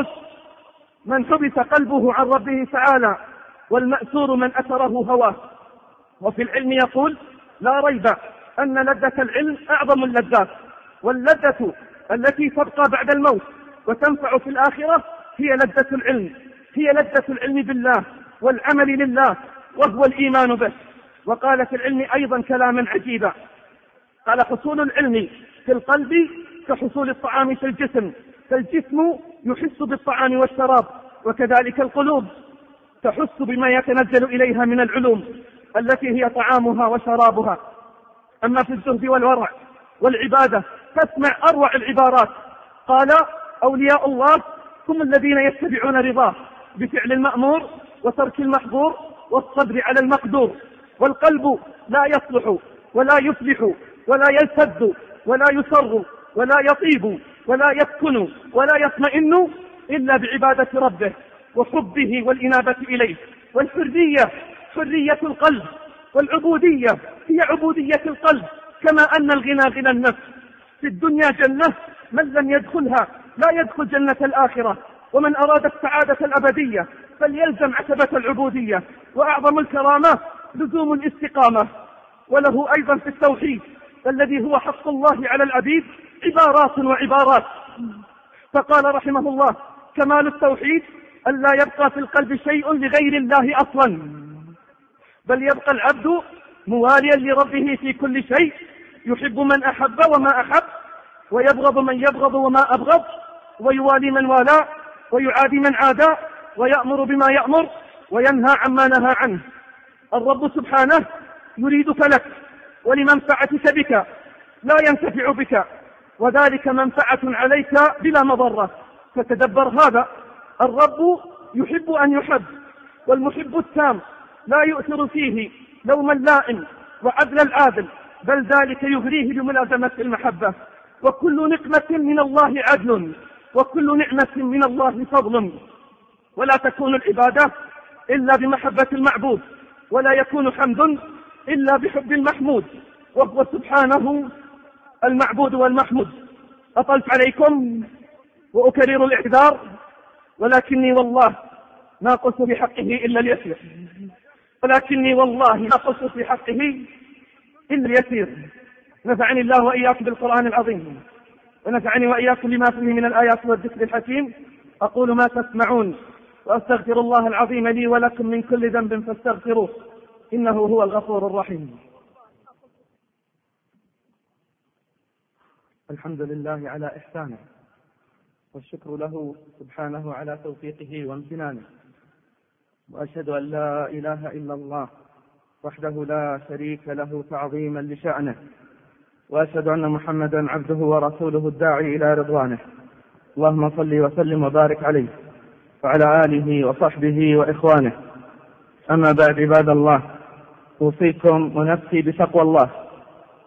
من حبس قلبه عن ربه تعالى، والمأسور من أثره هواه. وفي العلم يقول: لا ريب أن لذة العلم أعظم اللذات، واللذة التي تبقى بعد الموت وتنفع في الآخرة هي لذة العلم، هي لذة العلم بالله والعمل لله، وهو الإيمان به. وقال في العلم أيضا كلاما عجيبا، قال: حصول العلم في القلب كحصول الطعام في الجسم، فالجسم يحس بالطعام والشراب، وكذلك القلوب تحس بما يتنزل إليها من العلوم التي هي طعامها وشرابها. أما في الزهد والورع والعبادة تسمع أروع العبارات. قال: أولياء الله هم الذين يتبعون رضاه بفعل المأمور وترك المحظور والصبر على المقدور. والقلب لا يصلح ولا يفلح ولا يلتذ ولا يسر ولا يطيب ولا يسكن ولا يطمئن إلا بعبادة ربه وحبه والإنابة إليه. والحرية حرية القلب، والعبودية هي عبودية القلب، كما أن الغنى غنى النفس. في الدنيا جنة، من لم يدخلها لا يدخل جنة الآخرة، ومن أراد السعادة الأبدية فليلزم عتبة العبودية. وأعظم الكرامة لزوم الاستقامة. وله أيضا في التوحيد الذي هو حق الله على العبيد عبارات وعبارات. فقال رحمه الله: كمال التوحيد أن لا يبقى في القلب شيء لغير الله أصلا، بل يبقى العبد مواليا لربه في كل شيء، يحب من أحب وما أحب، ويبغض من يبغض وما أبغض، ويوالي من والاه، ويعادي من عادى، ويأمر بما يأمر، وينهى عما نهى عنه. الرب سبحانه يريدك لك ولمنفعتك بك، لا ينتفع بك، وذلك منفعة عليك بلا مضرة. فتدبر هذا. الرب يحب أن يحب، والمحب التام لا يؤثر فيه لوم اللائم وعدل العادل، بل ذلك يغريه بملازمة المحبة. وكل نقمة من الله عدل، وكل نعمة من الله فضل. ولا تكون العبادة إلا بمحبة المعبود، ولا يكون حمد إلا بحب المحمود، وهو سبحانه المعبود والمحمود. أطلت عليكم وأكرر الاعتذار، ولكني والله ما قلت بحقه إلا اليسير، ولكني والله ما قلت في حقه إلا اليسير. نفعني الله وإياكم بالقرآن العظيم، ونفعني وإياكم لما فيه من الآيات والذكر الحكيم. أقول ما تسمعون، وأستغفر الله العظيم لي ولكم من كل ذنب فاستغفروه، إنه هو الغفور الرحيم. الحمد لله على إحسانه، والشكر له سبحانه على توفيقه وامتنانه، وأشهد أن لا إله إلا الله وحده لا شريك له تعظيما لشأنه، وأشهد أن محمدا عبده ورسوله الداعي إلى رضوانه. اللهم صل وسلم وبارك عليه وعلى آله وصحبه وإخوانه. أما بعد، عباد الله، أوصيكم ونفسي بتقوى الله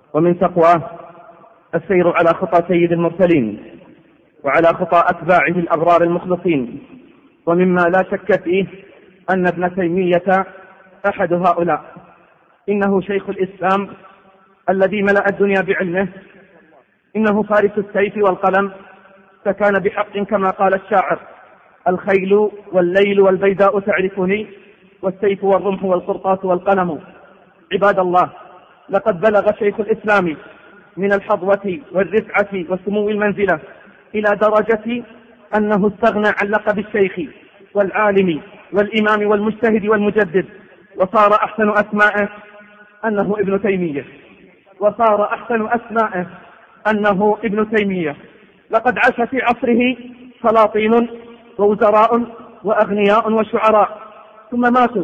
ومن تقواه السير على خطى سيد المرسلين وعلى خطى أتباعه الأبرار المخلصين. ومما لا شك فيه أن ابن تيمية أحد هؤلاء، إنه شيخ الإسلام الذي ملأ الدنيا بعلمه، إنه فارس السيف والقلم، فكان بحق كما قال الشاعر: الخيل والليل والبيداء تعرفني، والسيف والرمح والقرطاس والقلم. عباد الله، لقد بلغ شيخ الإسلام من الحظوة والرفعة وسمو المنزلة إلى درجة أنه استغنى عن لقب الشيخ والعالم والإمام والمجتهد والمجدد، وصار أحسن أسمائه أنه ابن تيمية، وصار أحسن أسمائه أنه ابن تيمية. لقد عاش في عصره سلاطين ووزراء وأغنياء وشعراء، ثم ماتوا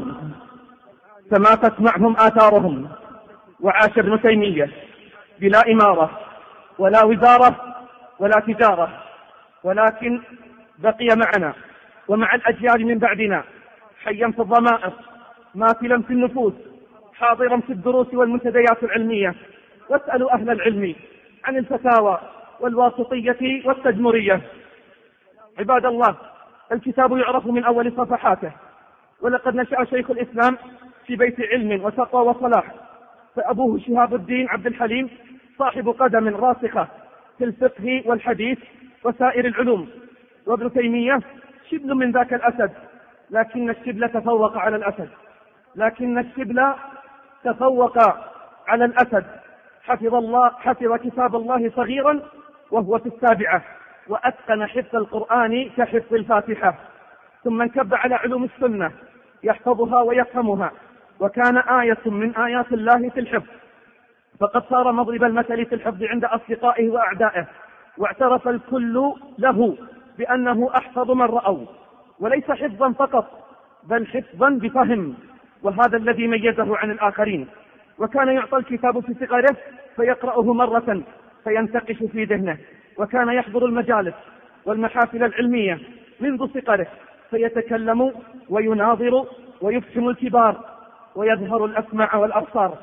فماتت معهم آثارهم، وعاش ابن تيمية بلا إمارة ولا وزارة ولا تجارة، ولكن بقي معنا ومع الأجيال من بعدنا حيا في الضمائر، ماثلا في النفوس، حاضرا في الدروس والمنتديات العلمية. واسألوا أهل العلم عن الفتاوى والواسطية والتدمرية. عباد الله، الكتاب يعرف من أول صفحاته، ولقد نشأ شيخ الإسلام في بيت علم وتقوى وصلاح، فأبوه شهاب الدين عبد الحليم صاحب قدم راسخة في الفقه والحديث وسائر العلوم، وابن تيمية شبل من ذاك الأسد، لكن الشبل تفوق على الأسد لكن الشبل تفوق على الأسد حفظ الله حفظ كتاب الله صغيرا وهو في السابعة، وأتقن حفظ القرآن كحفظ الفاتحة، ثم انكب على علوم السنة يحفظها ويفهمها، وكان آية من آيات الله في الحفظ، فقد صار مضرب المثل في الحفظ عند أصدقائه وأعدائه، واعترف الكل له بأنه أحفظ من رأوا، وليس حفظا فقط بل حفظا بفهم، وهذا الذي ميزه عن الآخرين. وكان يعطى الكتاب في صغره فيقرأه مرة فينتقش في ذهنه، وكان يحضر المجالس والمحافل العلمية منذ صغره فيتكلم ويناظر ويفهم الكبار ويظهر الأسماع والأبصار.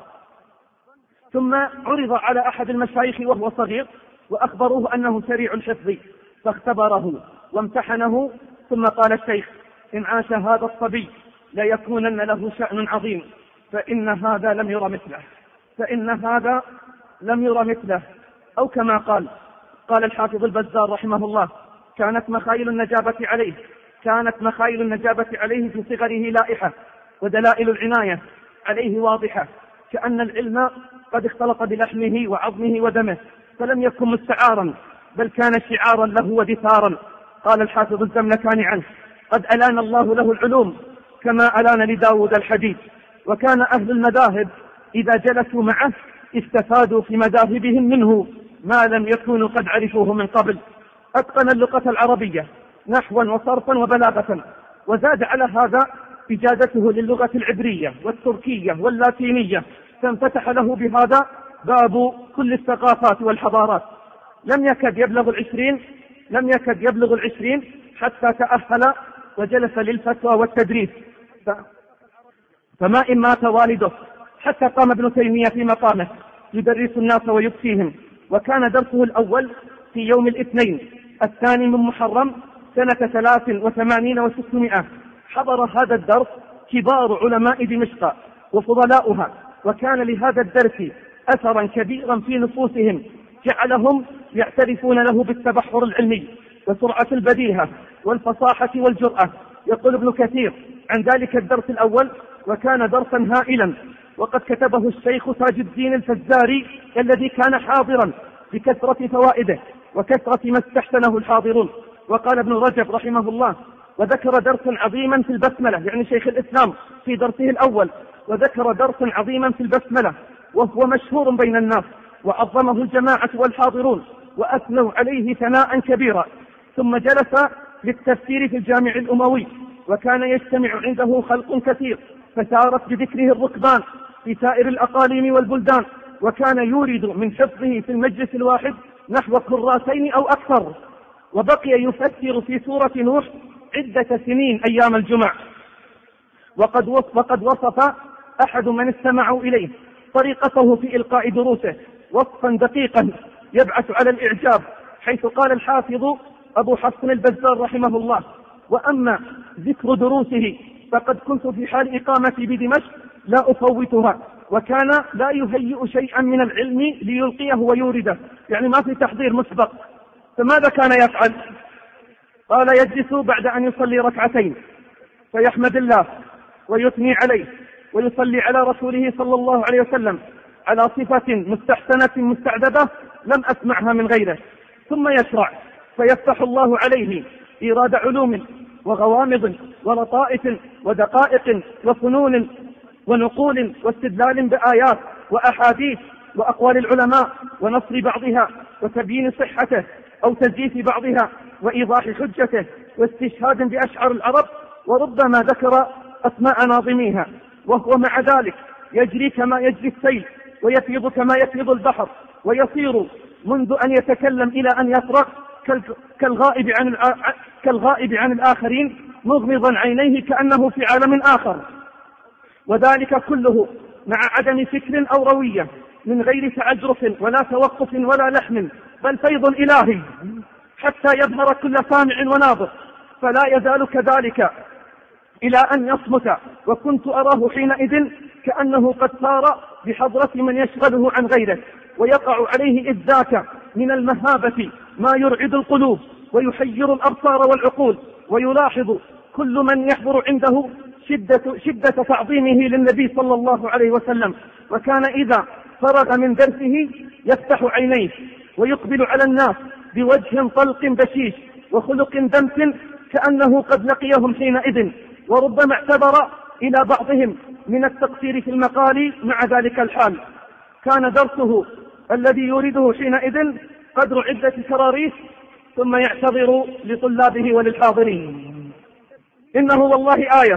ثم عرض على أحد المشايخ وهو صغير وأخبروه أنه سريع الحفظ، فاختبره وامتحنه، ثم قال الشيخ: إن عاش هذا الصبي ليكونن له شأن عظيم، فإن هذا لم ير مثله فإن هذا لم ير مثله أو كما قال قال الحافظ البزار رحمه الله: كانت مخايل النجابة عليه كانت مخايل النجابة عليه في صغره لائحة، ودلائل العناية عليه واضحة، كأن العلم قد اختلط بلحمه وعظمه ودمه، فلم يكن مستعارا بل كان شعارا له ودثارا. قال الحافظ الزملكاني عنه: قد ألان الله له العلوم كما ألان لداود الحديد. وكان أهل المذاهب إذا جلسوا معه استفادوا في مذاهبهم منه ما لم يكونوا قد عرفوه من قبل. أتقن اللغة العربية نحوا وصرفا وبلاغة، وزاد على هذا إجادته للغة العبرية والتركية واللاتينية، فانفتح له بهذا باب كل الثقافات والحضارات. لم يكد يبلغ العشرين لم يكد يبلغ العشرين حتى تأهل وجلس للفتوى والتدريس، فما إن مات والده حتى قام ابن تيمية في مقامه يدرس الناس ويفتيهم. وكان درسه الأول في يوم الاثنين الثاني من محرم سنة ثلاث وثمانين وستمائة. حضر هذا الدرس كبار علماء دمشق وفضلاؤها، وكان لهذا الدرس أثرا كبيرا في نفوسهم جعلهم يعترفون له بالتبحر العلمي وسرعة البديهة والفصاحة والجرأة. يقول ابن كثير عن ذلك الدرس الأول: وكان درسا هائلا، وقد كتبه الشيخ تاج الدين الفزاري الذي كان حاضرا بكثرة فوائده وكثرة ما استحسنه الحاضرون. وقال ابن رجب رحمه الله: وذكر درسا عظيما في البسملة، يعني شيخ الإسلام في درسه الأول، وذكر درسا عظيما في البسملة وهو مشهور بين الناس، وعظمه الجماعة والحاضرون وأثنوا عليه ثناء كبيرا. ثم جلس للتفسير في الجامع الأموي، وكان يجتمع عنده خلق كثير، فسارت بذكره الركبان في سائر الأقاليم والبلدان، وكان يورد من حفظه في المجلس الواحد نحو كراسين أو أكثر. وبقي يفسر في سورة نوح عدة سنين أيام الجمع. وقد وقد وصف أحد من استمعوا إليه طريقته في إلقاء دروسه، وصفا دقيقا يبعث على الإعجاب، حيث قال الحافظ أبو حفص البزار رحمه الله: وأما ذكر دروسه فقد كنت في حال إقامتي بدمشق لا أفوتها، وكان لا يهيئ شيئا من العلم ليلقيه ويورده، يعني ما في تحضير مسبق. فماذا كان يفعل؟ قال: يجلس بعد أن يصلي ركعتين فيحمد الله ويثني عليه ويصلي على رسوله صلى الله عليه وسلم على صفة مستحسنة مستعذبة لم أسمعها من غيره، ثم يشرع فيفتح الله عليه إيراد علوم وغوامض ولطائف ودقائق وفنون ونقول واستدلال بآيات وأحاديث وأقوال العلماء ونصر بعضها وتبيين صحته أو تزييف بعضها وإيضاح حجته واستشهاد بأشعار العرب، وربما ذكر أسماء ناظميها، وهو مع ذلك يجري كما يجري السيل ويفيض كما يفيض البحر، ويصير منذ أن يتكلم إلى أن يفرغ كالغائب عن كالغائب عن الآخرين مغمضا عينيه كأنه في عالم آخر، وذلك كله مع عدم فكر أو روية، من غير تعجرف ولا توقف ولا لحن، بل فيض إلهي حتى يظهر كل سامع وناظر، فلا يزال كذلك إلى أن يصمت. وكنت أراه حينئذ كأنه قد صار بحضرة من يشغله عن غيره، ويقع عليه إذ ذاك من المهابة ما يرعد القلوب ويحير الأبصار والعقول، ويلاحظ كل من يحضر عنده شدة, شدة تعظيمه للنبي صلى الله عليه وسلم. وكان إذا فرغ من درسه يفتح عينيه ويقبل على الناس بوجه طلق بشيش وخلق دمس كأنه قد لقيهم حينئذ، وربما اعتبر إلى بعضهم من التقصير في المقال مع ذلك الحال. كان درسه الذي يريده حينئذ قدر عدة كراريس، ثم يعتذر لطلابه وللحاضرين: إنه والله آية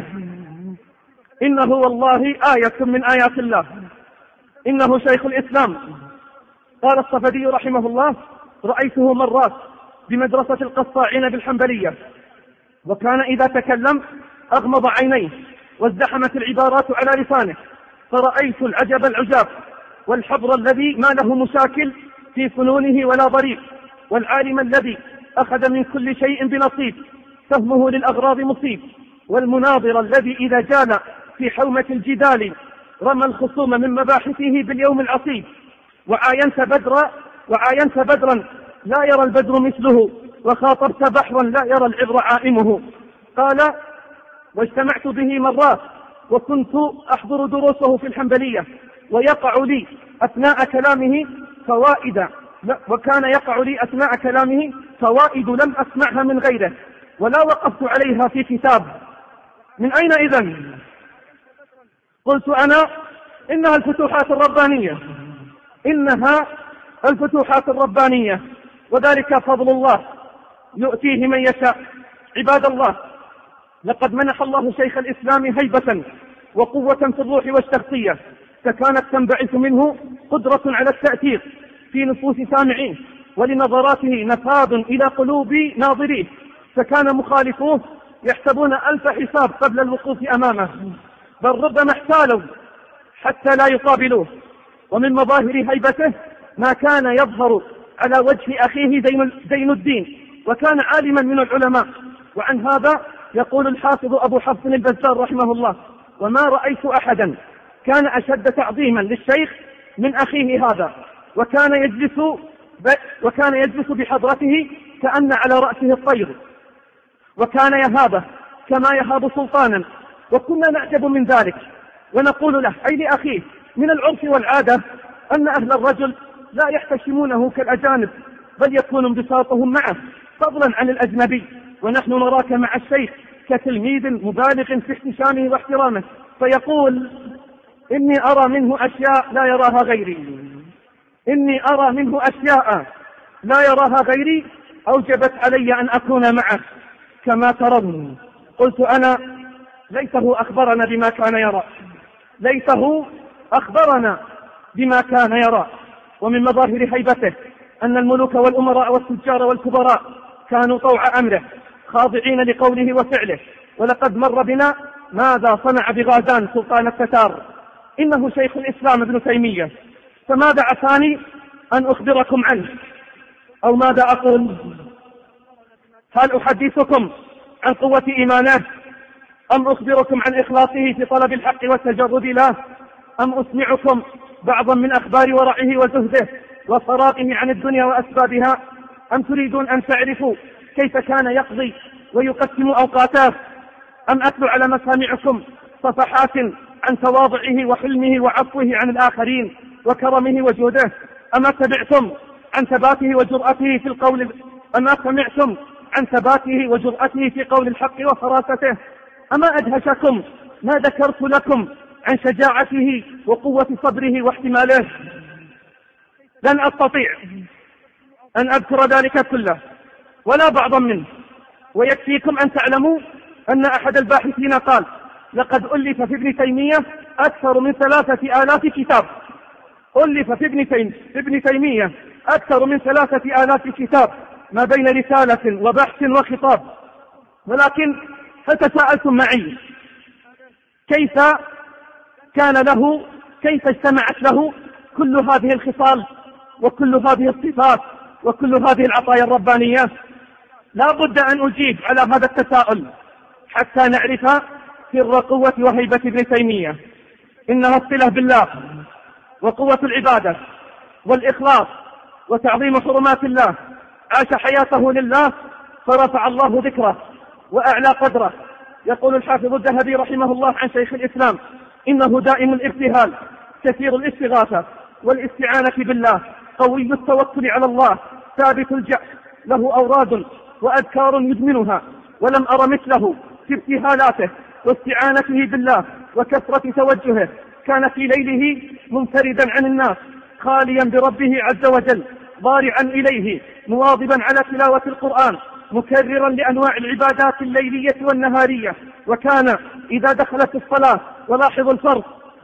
إنه والله آية من آيات الله، إنه شيخ الإسلام. قال الصفدي رحمه الله: رأيته مرات بمدرسة القصاعين بالحنبلية، وكان إذا تكلم أغمض عينيه وازدحمت العبارات على لسانه، فرأيت العجب العجاب والحبر الذي ما له مشاكل في فنونه ولا ضريب، والعالم الذي أخذ من كل شيء بنصيب، فهمه للأغراض مصيب، والمناظر الذي إذا جال في حومة الجدال رمى الخصوم من مباحثه باليوم العصيب، وعاينت بدرا وعاينت بدرا لا يرى البدر مثله، وخاطبت بحرا لا يرى العبر عائمه. قال: واجتمعت به مرات وكنت أحضر دروسه في الحنبلية، ويقع لي أثناء كلامه فوائد وكان يقع لي أثناء كلامه فوائد لم أسمعها من غيره ولا وقفت عليها في كتاب. من أين إذن؟ قلت أنا: إنها الفتوحات الربانية إنها الفتوحات الربانية وذلك فضل الله يؤتيه من يشاء. عباد الله، لقد منح الله شيخ الإسلام هيبة وقوة في الروح والشخصية، فكانت تنبعث منه قدرة على التأثير في نفوس سامعيه، ولنظراته نفاذ إلى قلوب ناظريه، فكان مخالفوه يحسبون ألف حساب قبل الوقوف أمامه، بل ربما احتالوا حتى لا يقابلوه. ومن مظاهر هيبته ما كان يظهر على وجه أخيه زين الدين، وكان عالما من العلماء. وعن هذا يقول الحافظ أبو حفص البزار رحمه الله: وما رأيت أحدا كان أشد تعظيما للشيخ من أخيه هذا، وكان يجلس وكان يجلس بحضرته كأن على رأسه الطير، وكان يهابه كما يهاب سلطانا، وكنا نعجب من ذلك ونقول له أي لأخيه: من العرف والعادة أن أهل الرجل لا يحتشمونه كالأجانب، بل يكون انبساطهم معه فضلا عن الأجنبي، ونحن نراك مع الشيخ كتلميذ مبالغ في احتشامه واحترامه. فيقول: إني أرى منه أشياء لا يراها غيري إني أرى منه أشياء لا يراها غيري أوجبت علي أن أكون معه كما ترون. قلت أنا: ليته أخبرنا بما كان يرى ليته أخبرنا بما كان يرى. ومن مظاهر هيبته أن الملوك والأمراء والتجار والكبراء كانوا طوع أمره خاضعين لقوله وفعله. ولقد مر بنا ماذا صنع بغازان سلطان التتار، إنه شيخ الإسلام ابن تيمية. فماذا عساني أن أخبركم عنه، أو ماذا أقول؟ هل أحدثكم عن قوة إيمانه، أم أخبركم عن إخلاصه في طلب الحق والتجرد له، أم أسمعكم بعضا من أخبار ورعه وزهده وفراغه عن الدنيا وأسبابها، أم تريدون أن تعرفوا كيف كان يقضي ويقسم أوقاته، أم أتلو على مسامعكم صفحات عن تواضعه وحلمه وعفوه عن الآخرين وكرمه وجوده، أما تبعتم عن ثباته وجرأته في القول، أما سمعتم عن ثباته وجرأته في قول الحق وفراسته، أما أدهشكم ما ذكرت لكم عن شجاعته وقوة صبره واحتماله؟ لن أستطيع أن أذكر ذلك كله ولا بعضا منه، ويكفيكم أن تعلموا أن أحد الباحثين قال: لقد ألف في ابن تيمية أكثر من ثلاثة آلاف كتاب. ألف في ابن, تيم... في ابن تيمية أكثر من ثلاثة آلاف كتاب، ما بين رسالة وبحث وخطاب. ولكن فتساءلتم معي كيف كان له، كيف اجتمعت له كل هذه الخصال وكل هذه الصفات وكل هذه العطايا الربانية؟ لا بد أن أجيب على هذا التساؤل حتى نعرف سر قوة وهيبة ابن تيمية. إنها الصلة بالله وقوة العبادة والإخلاص وتعظيم حرمات الله. عاش حياته لله فرفع الله ذكره وأعلى قدره. يقول الحافظ الذهبي رحمه الله عن شيخ الإسلام: إنه دائم الابتهال كثير الاستغاثة والاستعانة بالله، قوي التوكل على الله، ثابت الجأش، له أوراد وأذكار يدمنها، ولم أر مثله في ابتهالاته واستعانته بالله وكثرة توجهه. كان في ليله منفردا عن الناس خاليا بربه عز وجل، ضارعا إليه مواظبا على تلاوة القرآن، مكررا لأنواع العبادات الليلية والنهارية. وكان إذا دخلت الصلاة، ولاحظوا الفرق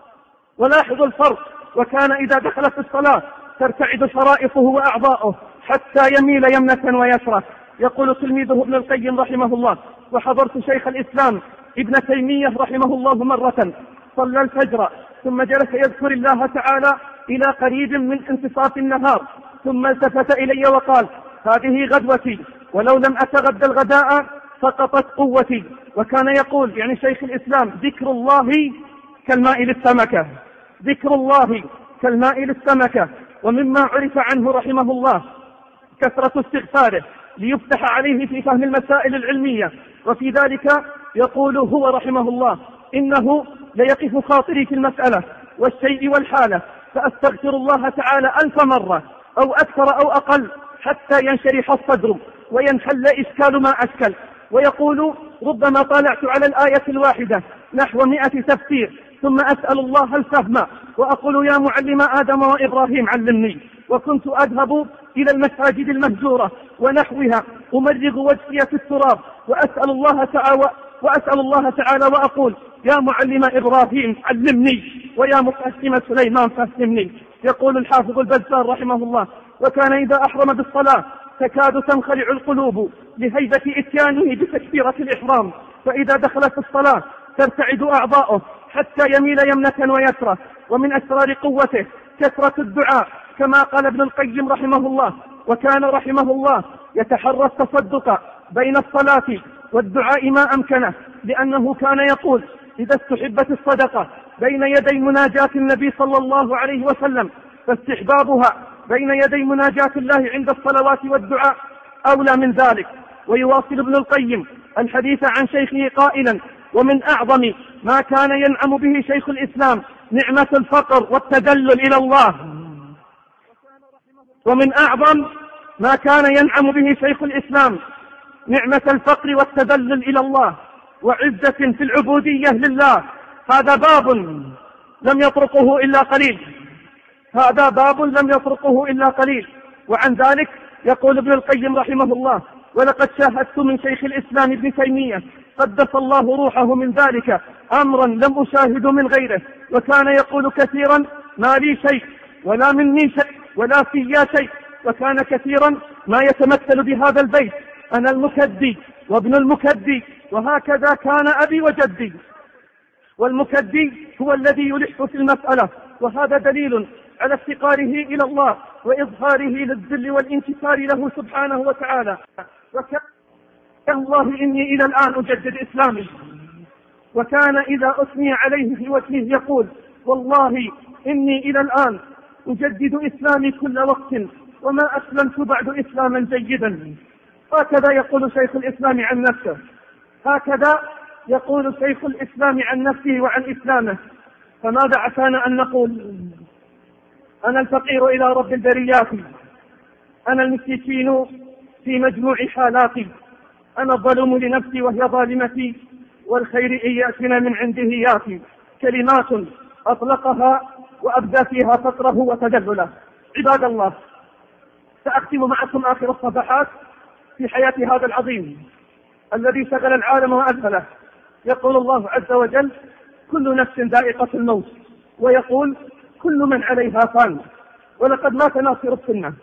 ولاحظوا الفرق وكان إذا دخلت الصلاة ترتعد شرائطه وأعضاؤه حتى يميل يمنة ويسرى. يقول تلميذه ابن القيم رحمه الله: وحضرت شيخ الإسلام ابن تيمية رحمه الله مرة صلى الفجر ثم جلس يذكر الله تعالى إلى قريب من انتصاف النهار، ثم التفت إلي وقال: هذه غدوتي، ولو لم أتغدى الغداء سقطت قوتي. وكان يقول، يعني شيخ الإسلام: ذكر الله كالماء للسمكة، ذكر الله كالماء للسمكة. ومما عرف عنه رحمه الله كثرة استغفاره ليفتح عليه في فهم المسائل العلمية. وفي ذلك يقول هو رحمه الله: إنه ليقف خاطري في المسألة والشيء والحالة فأستغفر الله تعالى ألف مرة أو أكثر أو أقل حتى ينشرح الصدر وينحل إشكال ما أشكل. ويقول: ربما طالعت على الآية الواحدة نحو مئة تفسير ثم أسأل الله الفهم وأقول: يا معلم آدم وإبراهيم علمني. وكنت أذهب إلى المساجد المهجورة ونحوها أمرغ وجهي في التراب وأسأل الله تعالى وأسأل الله تعالى وأقول: يا معلم إبراهيم علمني، ويا مفهم سليمان فهمني. يقول الحافظ البزار رحمه الله: وكان إذا أحرم بالصلاة تكاد تنخلع القلوب لهيبة إتيانه بتكبيرة الإحرام، فإذا دخلت الصلاة ترتعد أعضاؤه حتى يميل يمنة ويسرى. ومن أسرار قوته كثرة الدعاء، كما قال ابن القيم رحمه الله: وكان رحمه الله يتحرى التصدق بين الصلاة والدعاء ما أمكنه، لأنه كان يقول: إذا استحبت الصدقة بين يدي مناجاة النبي صلى الله عليه وسلم فاستحبابها بين يدي مناجاة الله عند الصلوات والدعاء أولى من ذلك. ويواصل ابن القيم الحديث عن شيخه قائلا: ومن أعظم ما كان ينعم به شيخ الإسلام نعمة الفقر والتدلل إلى الله. ومن أعظم ما كان ينعم به شيخ الإسلام نعمة الفقر والتدلل إلى الله وعزة في العبودية لله. هذا باب لم يطرقه إلا قليل هذا باب لم يطرقه إلا قليل. وعن ذلك يقول ابن القيم رحمه الله: ولقد شاهدت من شيخ الإسلام ابن تيمية قدس الله روحه من ذلك أمرا لم أشاهد من غيره. وكان يقول كثيرا: ما لي شيء ولا مني شيء ولا فيا شيء. وكان كثيرا ما يتمثل بهذا البيت: أنا المكدي وابن المكدي، وهكذا كان أبي وجدي. والمكدي هو الذي يلح في المسألة، وهذا دليل على افتقاره إلى الله وإظهاره للذل والانكسار له سبحانه وتعالى. وكان الله إني إلى الآن أجدد إسلامي، وكان إذا أثني عليه في وجهه يقول والله إني إلى الآن أجدد إسلامي كل وقت وما أسلمت بعد إسلاما جيدا. هكذا يقول شيخ الإسلام عن نفسه، هكذا يقول شيخ الإسلام عن نفسه وعن إسلامه. فماذا عسانا أن نقول؟ أنا الفقير إلى رب البريات، أنا المسكين في مجموع حالاتي، أنا الظلوم لنفسي وهي ظالمتي، والخير إن يأتنا من عنده ياتي. كلمات أطلقها وأبدى فيها فقره وتدلله. عباد الله، سأختم معكم آخر الصفحات في حياة هذا العظيم الذي شغل العالم وأذهله. يقول الله عز وجل كل نفس ذائقة الموت، ويقول كل من عليها فان. ولقد مات ناصر السنة،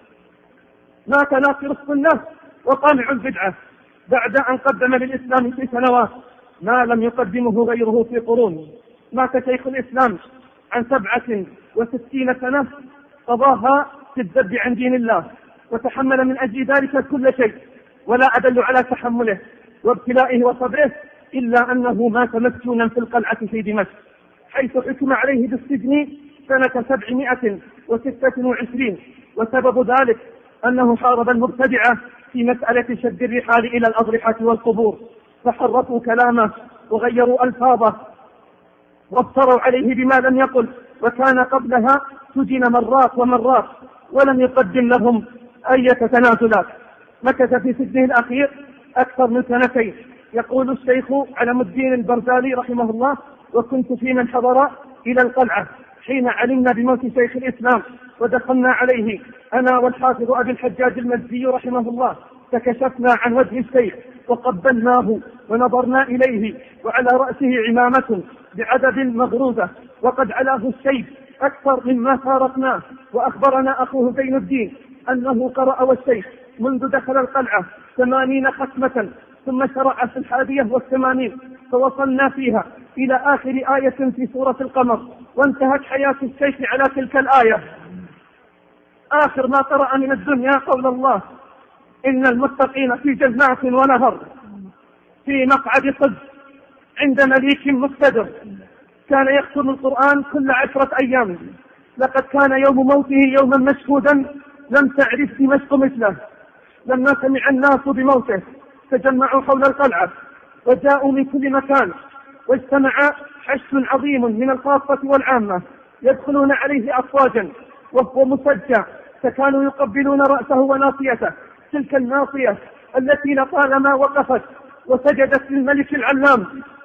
مات ناصر السنة وقامع البدعة بعد أن قدم للإسلام في سنوات ما لم يقدمه غيره في قرون. مات شيخ الإسلام عن سبعة وستين سنة قضاها في الذب عن دين الله، وتحمل من أجل ذلك كل شيء، ولا أدل على تحمله وابتلائه وصبره إلا أنه مات مسجونا في القلعة في دمشق، حيث حكم عليه بالسجن سنة سبعمائة وستة وعشرين. وسبب ذلك أنه حارب المبتدعة في مسألة شد الرحال إلى الأضرحة والقبور، فحرفوا كلامه وغيروا ألفاظه وافتروا عليه بما لم يقل، وكان قبلها سجن مرات ومرات ولم يقدم لهم أي تنازلات. مكث في سجنه الأخير أكثر من سنتين. يقول الشيخ علم الدين البرزالي رحمه الله وكنت في من حضر إلى القلعة حين علمنا بموت شيخ الإسلام، ودخلنا عليه أنا والحافظ أبي الحجاج المزي رحمه الله، فكشفنا عن وجه الشيخ وقبلناه ونظرنا إليه، وعلى رأسه عمامة بعدد مغروزة وقد علاه الشيب أكثر مما فارقناه. وأخبرنا أخوه زين الدين أنه قرأ والشيخ منذ دخل القلعة ثمانين ختمة، ثم شرع في الحادية والثمانين، فوصلنا فيها إلى آخر آية في سورة القمر، وانتهت حياة الشيخ على تلك الآية. آخر ما قرأ من الدنيا قول الله إن المتقين في جنات ونهر في مقعد صدق عند مليك مقتدر. كان يختم القرآن كل عشرة أيام. لقد كان يوم موته يوما مشهودا لم تعرف دمشق مثله. لما سمع الناس بموته تجمعوا حول القلعة وجاءوا من كل مكان، واجتمع حشد عظيم من الخاصة والعامة يدخلون عليه أفواجا وهو مسجى، فكانوا يقبلون رأسه وناصيته، تلك الناصية التي لطالما وقفت وسجدت للملك العلام.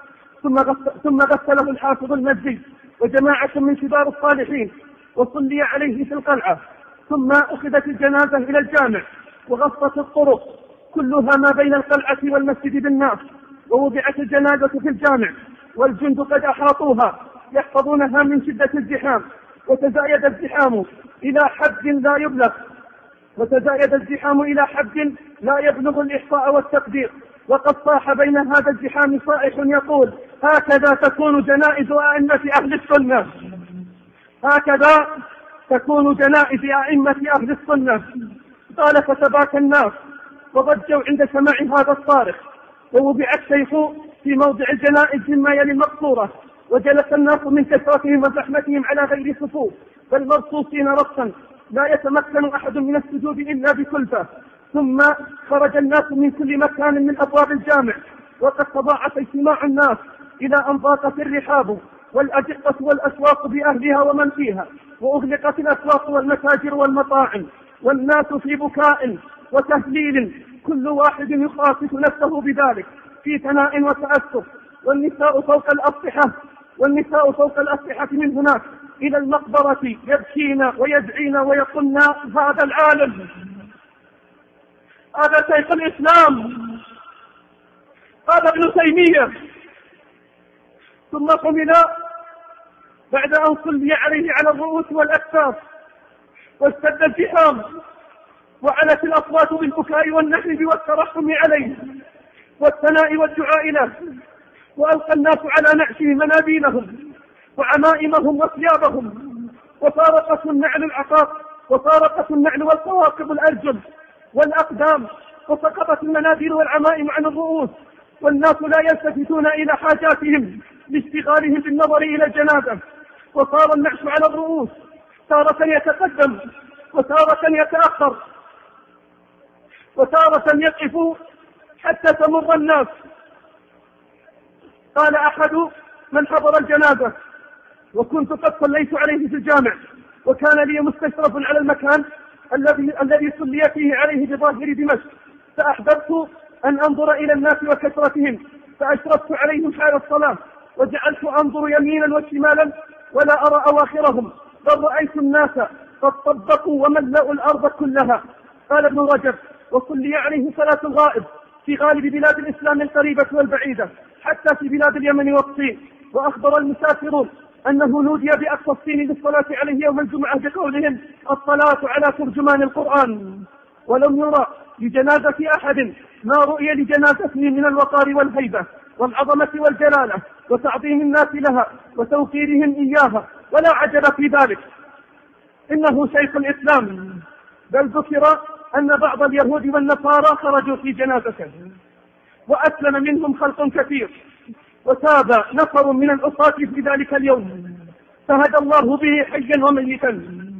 ثم غسله الحافظ المزي وجماعة من كبار الصالحين وصلي عليه في القلعة. ثم أخذت الجنازة إلى الجامع وغصت الطرق كلها ما بين القلعة والمسجد بالناس، ووضعت الجنازة في الجامع والجند قد أحاطوها يحفظونها من شدة الزحام. وتزايد الزحام إلى حد لا يبلغ وتزايد الزحام إلى حد لا يبلغ الإحصاء والتقدير. وقد صاح بين هذا الزحام صائح يقول هكذا تكون جنائز أئمة أهل السنة، هكذا تكون جنائز أئمة أهل السنة. قال فتباكى الناس وضجوا عند سماع هذا الصارخ، ووضع الشيخ في موضع الجنائز مما يلي المقصورة، وجلس الناس من كثرتهم وزحمتهم على غير صفوف بل مرصوصين رصا لا يتمكن أحد من السجود إلا بكلفة. ثم خرج الناس من كل مكان من أبواب الجامع، وقد تضاعف اجتماع الناس إلى أن ضاقت الرحاب والأدقة والأسواق بأهلها ومن فيها، وأغلقت الأسواق والمتاجر والمطاعم، والناس في بكاء وتهليل كل واحد يخاطب نفسه بذلك في ثناء وتأسف. والنساء فوق الأسطحة والنساء فوق الأسطحة من هناك إلى المقبرة يبكين ويدعين ويقولن هذا العالم، هذا شيخ الإسلام، هذا ابن تيمية. ثم قمنا بعد أن صلي عليه على الرؤوس والأكتاف واشتد الزحام وعلت الأصوات بالبكاء والنحب والترحم عليه والثناء والدعاء له، وألقى الناس على نعشه منابيلهم وعمائمهم وثيابهم وفارقته النعل العقاق، وفارقته النعل والقواقب الأرجل والأقدام، وسقطت المناديل والعمائم عن الرؤوس، والناس لا يلتفتون إلى حاجاتهم لاشتغالهم بالنظر إلى الجنازة، وصار النعش على الرؤوس تارة يتقدم وتارة يتأخر وتارة يقف حتى تمر الناس. قال أحد من حضر الجنازة: وكنت قد صليت عليه في الجامع، وكان لي مستشرف على المكان الذي الذي صلي فيه عليه بظاهر دمشق، فأحببت أن أنظر إلى الناس وكثرتهم، فأشرفت عليهم حال الصلاة، وجعلت أنظر يمينا وشمالا ولا أرى أواخرهم، بل رأيت الناس قد طبقوا وملأوا الأرض كلها. قال ابن رجب: وصلي عليه صلاة الغائب في غالب بلاد الإسلام القريبة والبعيدة، حتى في بلاد اليمن والصين. وأخبر المسافرون أنه نودي بأقصى الصين للصلاة عليه يوم الجمعة بقولهم: الصلاة على ترجمان القرآن. ولم يرى لجنازة أحد ما رؤي لجنازته من الوقار والهيبة والعظمة والجلالة وتعظيم الناس لها وتوقيرهم إياها، ولا عجب في ذلك، إنه شيخ الإسلام. بل ذكر أن بعض اليهود والنصارى خرجوا في جنازته، وأسلم منهم خلق كثير، وتاب نفر من العصاة في ذلك اليوم، فهدى الله به حيا وميتا.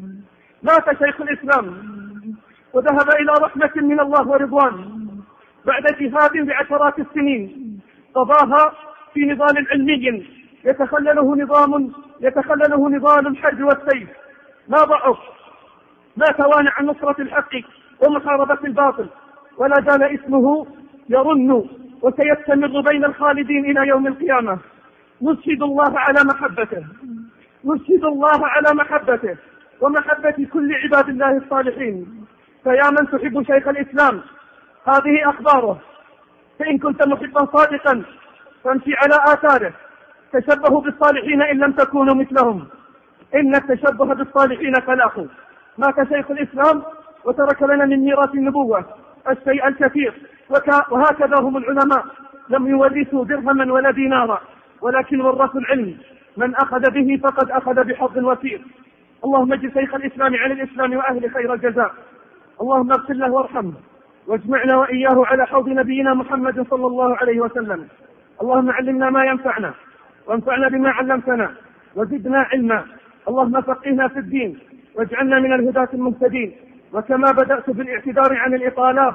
مات شيخ الإسلام وذهب إلى رحمة من الله ورضوان بعد جهاد بعشرات السنين قضاها في نضال علمي يتخلله نظام يتخلله نضال الحرب والسيف. ما ضعف، ما توانى عن نصرة الحق ومحاربة الباطل، ولا زال اسمه يرن وسيستمر بين الخالدين إلى يوم القيامة. نشهد الله على محبته نشهد الله على محبته ومحبة كل عباد الله الصالحين. فيا من تحب شيخ الإسلام، هذه أخباره. فإن كنت محبا صادقا فامشي على آثاره، تشبهوا بالصالحين إن لم تكونوا مثلهم، إن التشبه بالصالحين فلاح. مات شيخ الإسلام وترك لنا من ميراث النبوة الشيء الكثير، وهكذا هم العلماء، لم يورثوا درهما ولا دينارا، ولكن ورثوا العلم. من أخذ به فقد أخذ بحظ وفير. اللهم اجعل شيخ الإسلام على الإسلام وأهل خير الجزاء. اللهم اغفر له وارحمه، واجمعنا وإياه على حوض نبينا محمد صلى الله عليه وسلم. اللهم علمنا ما ينفعنا، وانفعنا بما علمتنا، وزدنا علما. اللهم فقهنا في الدين، واجعلنا من الهداة المهتدين. وكما بدأت بالاعتذار عن الإطالات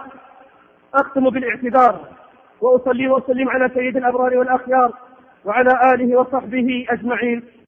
أختم بالاعتذار، وأصلي وأسلم على سيد الأبرار والأخيار وعلى آله وصحبه أجمعين.